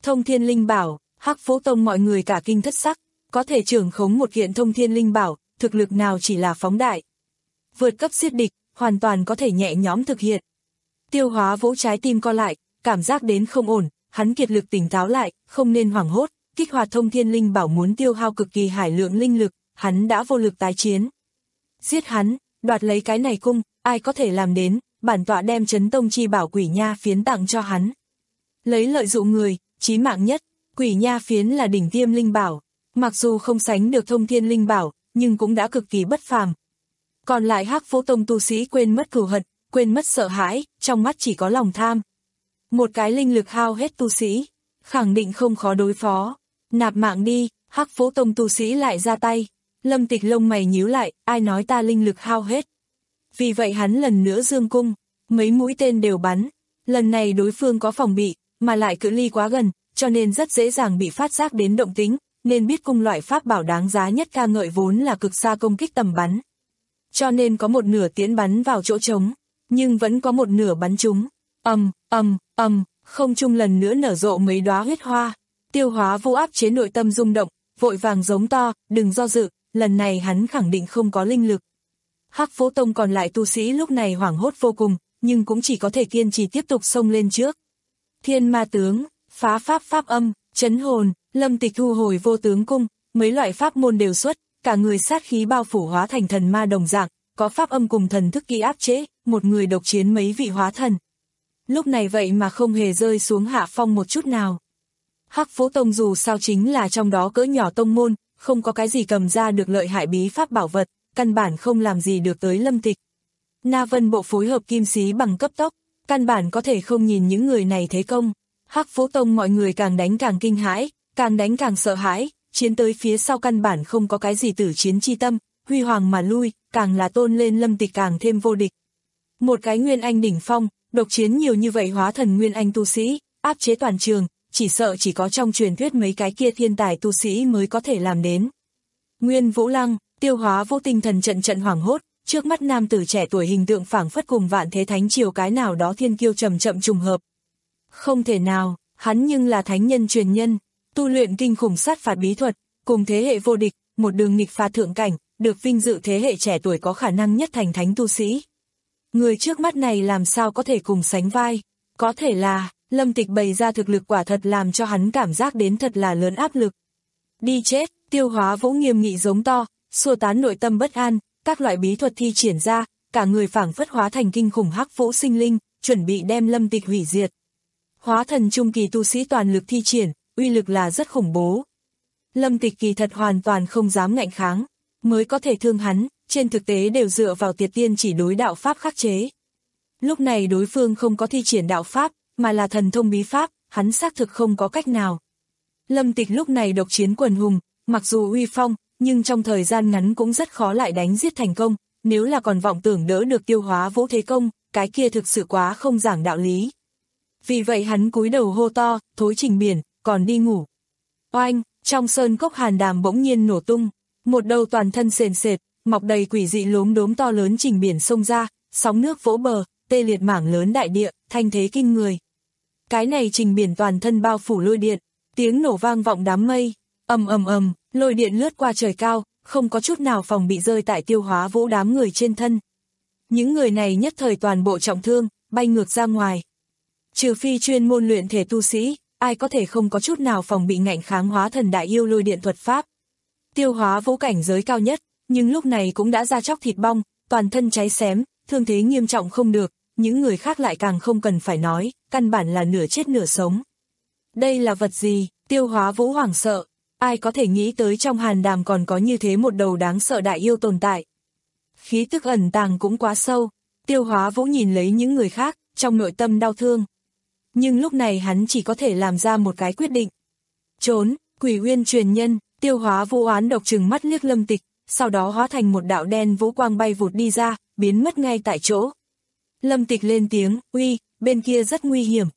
S2: Thông thiên linh bảo, Hắc Vũ Tông mọi người cả kinh thất sắc, có thể trưởng khống một kiện thông thiên linh bảo, thực lực nào chỉ là phóng đại. Vượt cấp giết địch, hoàn toàn có thể nhẹ nhõm thực hiện. Tiêu Hóa Vũ trái tim co lại, cảm giác đến không ổn, hắn kiệt lực tỉnh táo lại, không nên hoảng hốt, kích hoạt thông thiên linh bảo muốn tiêu hao cực kỳ hải lượng linh lực, hắn đã vô lực tái chiến. Giết hắn, đoạt lấy cái này cung, ai có thể làm đến, bản tọa đem Chấn Tông chi bảo Quỷ Nha phiến tặng cho hắn. Lấy lợi dụ người, chí mạng nhất, Quỷ Nha phiến là đỉnh tiêm linh bảo, mặc dù không sánh được thông thiên linh bảo, nhưng cũng đã cực kỳ bất phàm. Còn lại Hắc Vũ Tông tu sĩ quên mất cừu hận, quên mất sợ hãi, trong mắt chỉ có lòng tham. Một cái linh lực hao hết tu sĩ, khẳng định không khó đối phó. Nạp mạng đi, Hắc Vũ Tông tu sĩ lại ra tay. Lâm Tịch lông mày nhíu lại, ai nói ta linh lực hao hết. Vì vậy hắn lần nữa dương cung, mấy mũi tên đều bắn. Lần này đối phương có phòng bị, mà lại cự ly quá gần, cho nên rất dễ dàng bị phát giác đến động tính, nên biết cung loại pháp bảo đáng giá nhất ca ngợi vốn là cực xa công kích tầm bắn. Cho nên có một nửa tiễn bắn vào chỗ trống, nhưng vẫn có một nửa bắn trúng. Ầm, ầm, ầm, không trung lần nữa nở rộ mấy đóa huyết hoa. Tiêu Hóa Vũ áp chế nội tâm rung động, vội vàng giống to, đừng do dự, lần này hắn khẳng định không có linh lực. Hắc Vũ Tông còn lại tu sĩ lúc này hoảng hốt vô cùng, nhưng cũng chỉ có thể kiên trì tiếp tục xông lên trước. Thiên Ma tướng, phá pháp pháp âm, chấn hồn, Lâm Tịch thu hồi vô tướng cung, mấy loại pháp môn đều xuất, cả người sát khí bao phủ hóa thành thần ma đồng dạng, có pháp âm cùng thần thức kỹ áp chế, một người độc chiến mấy vị hóa thần. Lúc này vậy mà không hề rơi xuống hạ phong một chút nào. Hắc Vũ Tông dù sao chính là trong đó cỡ nhỏ tông môn, không có cái gì cầm ra được lợi hại bí pháp bảo vật, căn bản không làm gì được tới Lâm Tịch. Na Vân Bộ phối hợp Kim Xí bằng cấp tốc, căn bản có thể không nhìn những người này thế công. Hắc Vũ Tông mọi người càng đánh càng kinh hãi, càng đánh càng sợ hãi, chiến tới phía sau căn bản không có cái gì tử chiến chi tâm, huy hoàng mà lui, càng là tôn lên Lâm Tịch càng thêm vô địch. Một cái Nguyên Anh đỉnh phong, độc chiến nhiều như vậy hóa thần Nguyên Anh tu sĩ, áp chế toàn trường, chỉ sợ chỉ có trong truyền thuyết mấy cái kia thiên tài tu sĩ mới có thể làm đến. Nguyên Vũ Lăng, Tiêu Hóa Vũ tinh thần trận trận hoảng hốt, trước mắt nam tử trẻ tuổi hình tượng phảng phất cùng Vạn Thế Thánh Triều cái nào đó thiên kiêu chậm chậm trùng hợp. Không thể nào, hắn nhưng là thánh nhân truyền nhân, tu luyện kinh khủng sát phạt bí thuật, cùng thế hệ vô địch, một đường nghịch phạt thượng cảnh, được vinh dự thế hệ trẻ tuổi có khả năng nhất thành thánh tu sĩ. Người trước mắt này làm sao có thể cùng sánh vai, có thể là, Lâm Tịch bày ra thực lực quả thật làm cho hắn cảm giác đến thật là lớn áp lực. Đi chết, Tiêu Hóa Vũ nghiêm nghị giống to, xua tán nội tâm bất an, các loại bí thuật thi triển ra, cả người phảng phất hóa thành kinh khủng hắc vũ sinh linh, chuẩn bị đem Lâm Tịch hủy diệt. Hóa thần trung kỳ tu sĩ toàn lực thi triển, uy lực là rất khủng bố. Lâm Tịch kỳ thật hoàn toàn không dám ngạnh kháng, mới có thể thương hắn, trên thực tế đều dựa vào Tiệt Tiên chỉ đối đạo pháp khắc chế. Lúc này đối phương không có thi triển đạo pháp, mà là thần thông bí pháp, hắn xác thực không có cách nào. Lâm Tịch lúc này độc chiến quần hùng, mặc dù uy phong, nhưng trong thời gian ngắn cũng rất khó lại đánh giết thành công, nếu là còn vọng tưởng đỡ được Tiêu Hóa Vũ thế công, cái kia thực sự quá không giảng đạo lý. Vì vậy hắn cúi đầu hô to, thối Trình Biển, còn đi ngủ. Oanh, trong sơn cốc hàn đàm bỗng nhiên nổ tung, một đầu toàn thân sền sệt, mọc đầy quỷ dị lốm đốm to lớn Trình Biển xông ra, sóng nước vỗ bờ, tê liệt mảng lớn đại địa, thanh thế kinh người. Cái này Trình Biển toàn thân bao phủ lôi điện, tiếng nổ vang vọng đám mây, ầm ầm ầm, lôi điện lướt qua trời cao, không có chút nào phòng bị rơi tại Tiêu Hóa Vũ đám người trên thân. Những người này nhất thời toàn bộ trọng thương, bay ngược ra ngoài. Trừ phi chuyên môn luyện thể tu sĩ, ai có thể không có chút nào phòng bị ngạnh kháng hóa thần đại yêu lôi điện thuật pháp. Tiêu Hóa Vũ cảnh giới cao nhất, nhưng lúc này cũng đã da chóc thịt bong, toàn thân cháy xém, thương thế nghiêm trọng không được, những người khác lại càng không cần phải nói, căn bản là nửa chết nửa sống. Đây là vật gì? Tiêu Hóa Vũ hoảng sợ, ai có thể nghĩ tới trong hàn đàm còn có như thế một đầu đáng sợ đại yêu tồn tại. Khí tức ẩn tàng cũng quá sâu, Tiêu Hóa Vũ nhìn lấy những người khác, trong nội tâm đau thương. Nhưng lúc này hắn chỉ có thể làm ra một cái quyết định. Trốn, Quỷ Uyên truyền nhân, Tiêu Hóa Vũ oán độc trừng mắt liếc Lâm Tịch, sau đó hóa thành một đạo đen vũ quang bay vụt đi ra, biến mất ngay tại chỗ. Lâm Tịch lên tiếng, uy, bên kia rất nguy hiểm.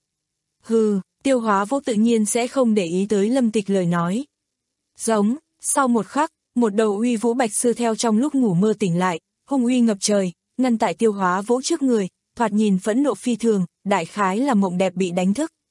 S2: Hừ, Tiêu Hóa Vũ tự nhiên sẽ không để ý tới Lâm Tịch lời nói. Giống, sau một khắc, một đầu uy vũ bạch sư theo trong lúc ngủ mơ tỉnh lại, hung uy ngập trời, ngăn tại Tiêu Hóa Vũ trước người, thoạt nhìn phẫn nộ phi thường, đại khái là mộng đẹp bị đánh thức.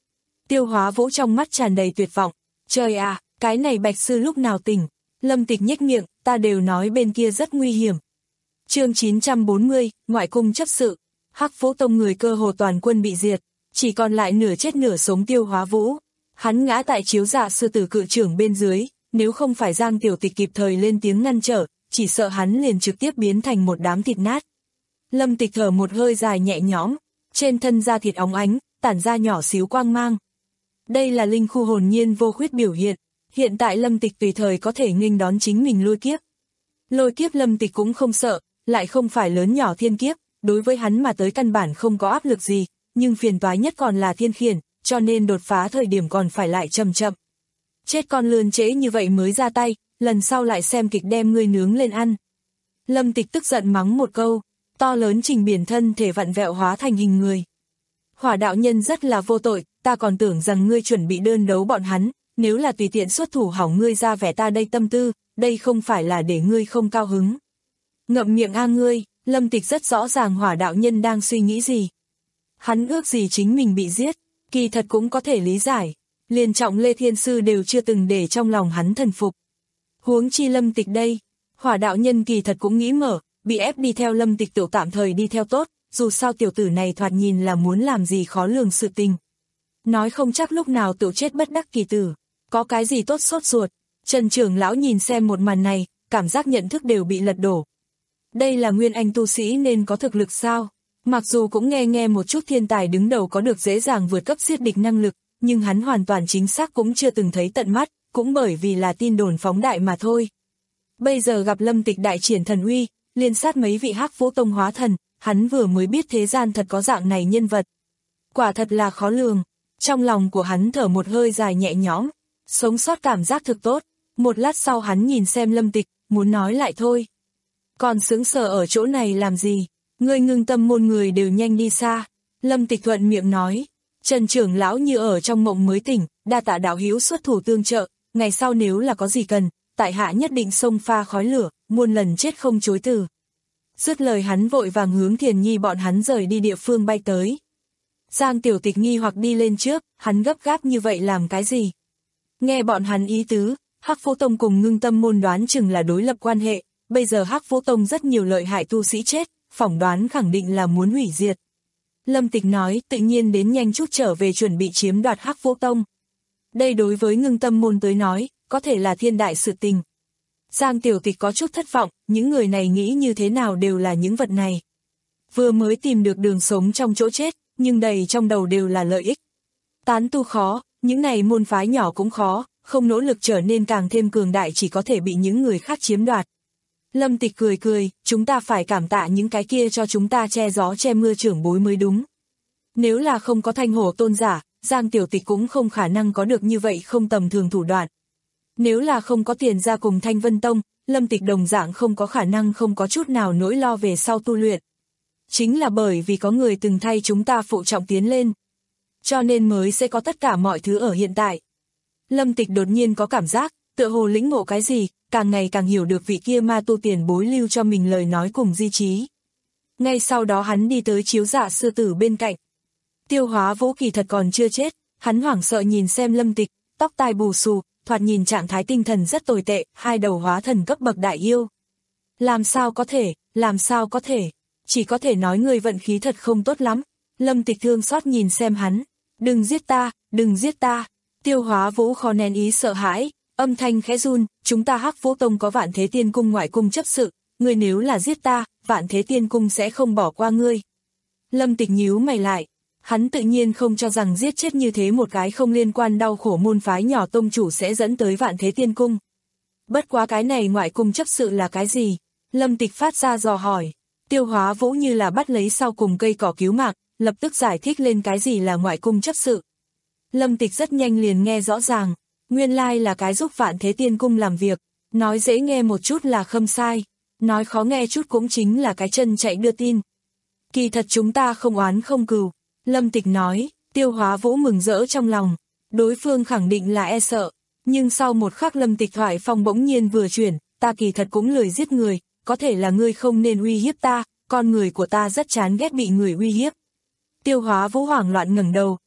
S2: Tiêu Hóa Vũ trong mắt tràn đầy tuyệt vọng. Trời à, cái này Bạch Sư lúc nào tỉnh? Lâm Tịch nhếch miệng, ta đều nói bên kia rất nguy hiểm. Chương chín trăm bốn mươi, ngoại cung chấp sự. Hắc Vũ Tông người cơ hồ toàn quân bị diệt, chỉ còn lại nửa chết nửa sống Tiêu Hóa Vũ. Hắn ngã tại chiếu dạ sư tử cự trưởng bên dưới, nếu không phải Giang Tiểu Tịch kịp thời lên tiếng ngăn trở, chỉ sợ hắn liền trực tiếp biến thành một đám thịt nát. Lâm Tịch thở một hơi dài nhẹ nhõm, trên thân da thịt óng ánh, tản ra nhỏ xíu quang mang. Đây là linh khu hồn nhiên vô khuyết biểu hiện, hiện tại Lâm Tịch tùy thời có thể nghênh đón chính mình lôi kiếp. Lôi kiếp Lâm Tịch cũng không sợ, lại không phải lớn nhỏ thiên kiếp, đối với hắn mà tới căn bản không có áp lực gì, nhưng phiền toái nhất còn là thiên khiển, cho nên đột phá thời điểm còn phải lại chậm chậm. Chết con lươn trễ như vậy mới ra tay, lần sau lại xem kịch đem ngươi nướng lên ăn. Lâm Tịch tức giận mắng một câu, to lớn trình biển thân thể vặn vẹo hóa thành hình người. Hỏa đạo nhân rất là vô tội, ta còn tưởng rằng ngươi chuẩn bị đơn đấu bọn hắn, nếu là tùy tiện xuất thủ hỏng ngươi ra vẻ ta đây tâm tư, đây không phải là để ngươi không cao hứng. Ngậm miệng a ngươi, Lâm Tịch rất rõ ràng hỏa đạo nhân đang suy nghĩ gì. Hắn ước gì chính mình bị giết, kỳ thật cũng có thể lý giải, liền trọng Lê Thiên Sư đều chưa từng để trong lòng hắn thần phục. Huống chi Lâm Tịch đây, hỏa đạo nhân kỳ thật cũng nghĩ mở, bị ép đi theo Lâm Tịch tiểu tạm thời đi theo tốt, dù sao tiểu tử này thoạt nhìn là muốn làm gì khó lường sự tình. Nói không chắc lúc nào tự chết bất đắc kỳ tử, có cái gì tốt sốt ruột. Trần trưởng lão nhìn xem một màn này, cảm giác nhận thức đều bị lật đổ. Đây là nguyên anh tu sĩ nên có thực lực sao? Mặc dù cũng nghe nghe một chút thiên tài đứng đầu có được dễ dàng vượt cấp giết địch năng lực, nhưng hắn hoàn toàn chính xác cũng chưa từng thấy tận mắt, cũng bởi vì là tin đồn phóng đại mà thôi. Bây giờ gặp Lâm Tịch đại triển thần uy, liên sát mấy vị Hắc Vũ Tông hóa thần, hắn vừa mới biết thế gian thật có dạng này nhân vật. Quả thật là khó lường, trong lòng của hắn thở một hơi dài nhẹ nhõm, sống sót cảm giác thực tốt. Một lát sau hắn nhìn xem Lâm Tịch, muốn nói lại thôi. Còn sững sờ ở chỗ này làm gì? Ngươi Ngưng Tâm môn người đều nhanh đi xa. Lâm Tịch thuận miệng nói. Trần trưởng lão như ở trong mộng mới tỉnh, đa tạ đạo hữu xuất thủ tương trợ, ngày sau nếu là có gì cần, tại hạ nhất định xông pha khói lửa, muôn lần chết không chối từ. Dứt lời hắn vội vàng hướng Thiền Nhi bọn hắn rời đi địa phương bay tới. Giang Tiểu Tịch nghi hoặc đi lên trước, hắn gấp gáp như vậy làm cái gì? Nghe bọn hắn ý tứ, Hắc Vũ Tông cùng Ngưng Tâm môn đoán chừng là đối lập quan hệ, bây giờ Hắc Vũ Tông rất nhiều lợi hại tu sĩ chết, phỏng đoán khẳng định là muốn hủy diệt. Lâm Tịch nói, tự nhiên đến nhanh chút trở về chuẩn bị chiếm đoạt Hắc Vũ Tông. Đây đối với Ngưng Tâm môn tới nói, có thể là thiên đại sự tình. Giang Tiểu Tịch có chút thất vọng, những người này nghĩ như thế nào đều là những vật này. Vừa mới tìm được đường sống trong chỗ chết, nhưng đầy trong đầu đều là lợi ích. Tán tu khó, những này môn phái nhỏ cũng khó, không nỗ lực trở nên càng thêm cường đại chỉ có thể bị những người khác chiếm đoạt. Lâm Tịch cười cười, chúng ta phải cảm tạ những cái kia cho chúng ta che gió che mưa trưởng bối mới đúng. Nếu là không có Thanh Hổ tôn giả, Giang Tiểu Tịch cũng không khả năng có được như vậy không tầm thường thủ đoạn. Nếu là không có Tiền Gia cùng Thanh Vân Tông, Lâm Tịch đồng dạng không có khả năng không có chút nào nỗi lo về sau tu luyện. Chính là bởi vì có người từng thay chúng ta phụ trọng tiến lên, cho nên mới sẽ có tất cả mọi thứ ở hiện tại. Lâm Tịch đột nhiên có cảm giác, tựa hồ lĩnh ngộ cái gì, càng ngày càng hiểu được vị kia ma tu tiền bối lưu cho mình lời nói cùng di trí. Ngay sau đó hắn đi tới chiếu dạ sư tử bên cạnh. Tiêu Hóa Vũ kỳ thật còn chưa chết, hắn hoảng sợ nhìn xem Lâm Tịch, tóc tai bù xù, thoạt nhìn trạng thái tinh thần rất tồi tệ, hai đầu hóa thần cấp bậc đại yêu. Làm sao có thể, làm sao có thể, chỉ có thể nói người vận khí thật không tốt lắm. Lâm Tịch thương xót nhìn xem hắn, đừng giết ta, đừng giết ta. Tiêu Hóa Vũ khó nén ý sợ hãi, âm thanh khẽ run, chúng ta Hắc Vũ Tông có Vạn Thế Tiên Cung ngoại cung chấp sự, ngươi nếu là giết ta, Vạn Thế Tiên Cung sẽ không bỏ qua ngươi. Lâm Tịch nhíu mày lại, hắn tự nhiên không cho rằng giết chết như thế một cái không liên quan đau khổ môn phái nhỏ tông chủ sẽ dẫn tới Vạn Thế Tiên Cung. Bất quá cái này ngoại cung chấp sự là cái gì? Lâm Tịch phát ra dò hỏi. Tiêu Hóa Vũ như là bắt lấy sau cùng cây cỏ cứu mạng, lập tức giải thích lên cái gì là ngoại cung chấp sự. Lâm Tịch rất nhanh liền nghe rõ ràng, nguyên lai là cái giúp Vạn Thế Tiên Cung làm việc, nói dễ nghe một chút là khâm sai, nói khó nghe chút cũng chính là cái chân chạy đưa tin. Kỳ thật chúng ta không oán không cừu, Lâm Tịch nói. Tiêu Hóa Vũ mừng rỡ trong lòng, đối phương khẳng định là e sợ, nhưng sau một khắc Lâm Tịch thoại phong bỗng nhiên vừa chuyển, ta kỳ thật cũng lười giết người, có thể là ngươi không nên uy hiếp ta, con người của ta rất chán ghét bị người uy hiếp. Tiêu Hóa Vũ hoảng loạn ngẩng đầu,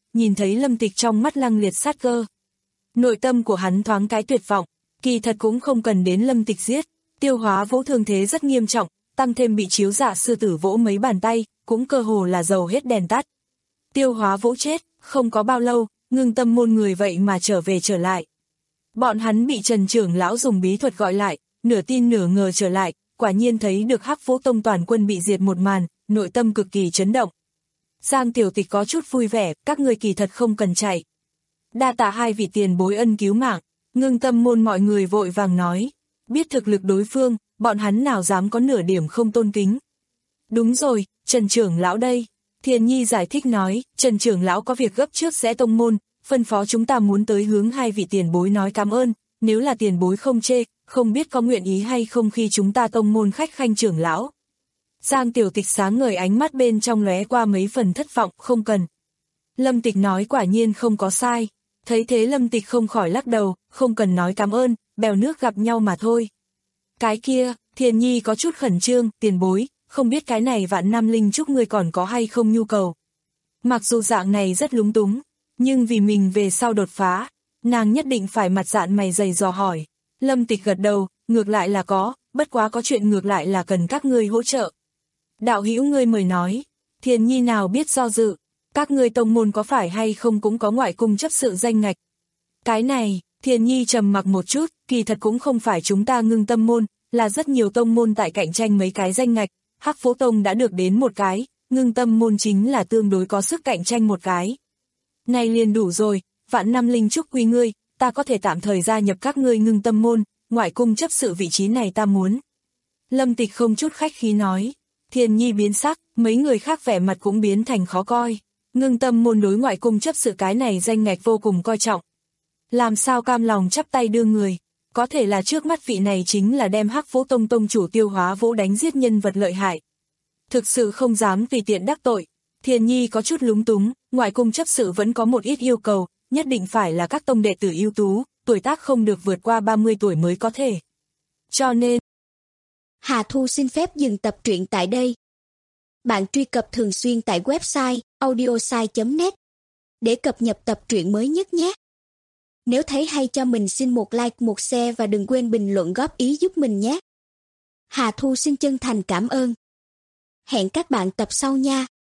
S2: nhìn thấy Lâm Tịch trong mắt lăng liệt sát cơ. Nội tâm của hắn thoáng cái tuyệt vọng, kỳ thật cũng không cần đến Lâm Tịch giết, Tiêu Hóa Vũ thương thế rất nghiêm trọng, tăng thêm bị chiếu dạ sư tử vỗ mấy bàn tay, cũng cơ hồ là dầu hết đèn tắt. Tiêu Hóa Vũ chết, không có bao lâu, Ngưng Tâm môn người vậy mà trở về trở lại. Bọn hắn bị Trần trưởng lão dùng bí thuật gọi lại, nửa tin nửa ngờ trở lại, quả nhiên thấy được Hắc Vũ Tông toàn quân bị diệt một màn, nội tâm cực kỳ chấn động. Giang Tiểu Tịch có chút vui vẻ, các người kỳ thật không cần chạy. Đa tạ hai vị tiền bối ân cứu mạng, Ngưng Tâm môn mọi người vội vàng nói. Biết thực lực đối phương, bọn hắn nào dám có nửa điểm không tôn kính. Đúng rồi, Trần trưởng lão đây. Thiền Nhi giải thích nói, Trần trưởng lão có việc gấp trước sẽ tông môn, phân phó chúng ta muốn tới hướng hai vị tiền bối nói cảm ơn, nếu là tiền bối không chê, không biết có nguyện ý hay không khi chúng ta tông môn khách khanh trưởng lão. Giang Tiểu Tịch sáng ngời ánh mắt bên trong lóe qua mấy phần thất vọng, không cần. Lâm Tịch nói quả nhiên không có sai, thấy thế Lâm Tịch không khỏi lắc đầu, không cần nói cảm ơn, bèo nước gặp nhau mà thôi. Cái kia, Thiền Nhi có chút khẩn trương, tiền bối, không biết cái này Vạn Nam Linh Trúc ngươi còn có hay không nhu cầu. Mặc dù dạng này rất lúng túng, nhưng vì mình về sau đột phá, nàng nhất định phải mặt dạn mày dày dò hỏi. Lâm Tịch gật đầu, ngược lại là có, bất quá có chuyện ngược lại là cần các ngươi hỗ trợ. Đạo hữu ngươi mời nói, Thiền Nhi nào biết do dự, các ngươi tông môn có phải hay không cũng có ngoại cung chấp sự danh ngạch. Cái này, Thiền Nhi trầm mặc một chút, kỳ thật cũng không phải chúng ta Ngưng Tâm môn, là rất nhiều tông môn tại cạnh tranh mấy cái danh ngạch, Hắc Vũ Tông đã được đến một cái, Ngưng Tâm môn chính là tương đối có sức cạnh tranh một cái. Này liền đủ rồi, Vạn Năm Linh Trúc quy ngươi, ta có thể tạm thời gia nhập các ngươi Ngưng Tâm môn, ngoại cung chấp sự vị trí này ta muốn. Lâm Tịch không chút khách khí nói, Thiền Nhi biến sắc, mấy người khác vẻ mặt cũng biến thành khó coi. Ngưng Tâm môn đối ngoại cung chấp sự cái này danh ngạch vô cùng coi trọng. Làm sao cam lòng chắp tay đưa người, có thể là trước mắt vị này chính là đem Hắc Vũ Tông tông chủ Tiêu Hóa Vũ đánh giết nhân vật lợi hại. Thực sự không dám tùy tiện đắc tội, Thiền Nhi có chút lúng túng, ngoại cung chấp sự vẫn có một ít yêu cầu, nhất định phải là các tông đệ tử ưu tú, tuổi tác không được vượt qua ba mươi tuổi mới có thể. Cho nên,
S3: Hà Thu xin phép dừng tập truyện tại đây. Bạn truy cập thường xuyên tại website audiosai chấm net để cập nhật tập truyện mới nhất nhé. Nếu thấy hay cho mình xin một like, một share và đừng quên bình luận góp ý giúp mình nhé. Hà Thu xin chân thành cảm ơn. Hẹn các bạn tập sau nha.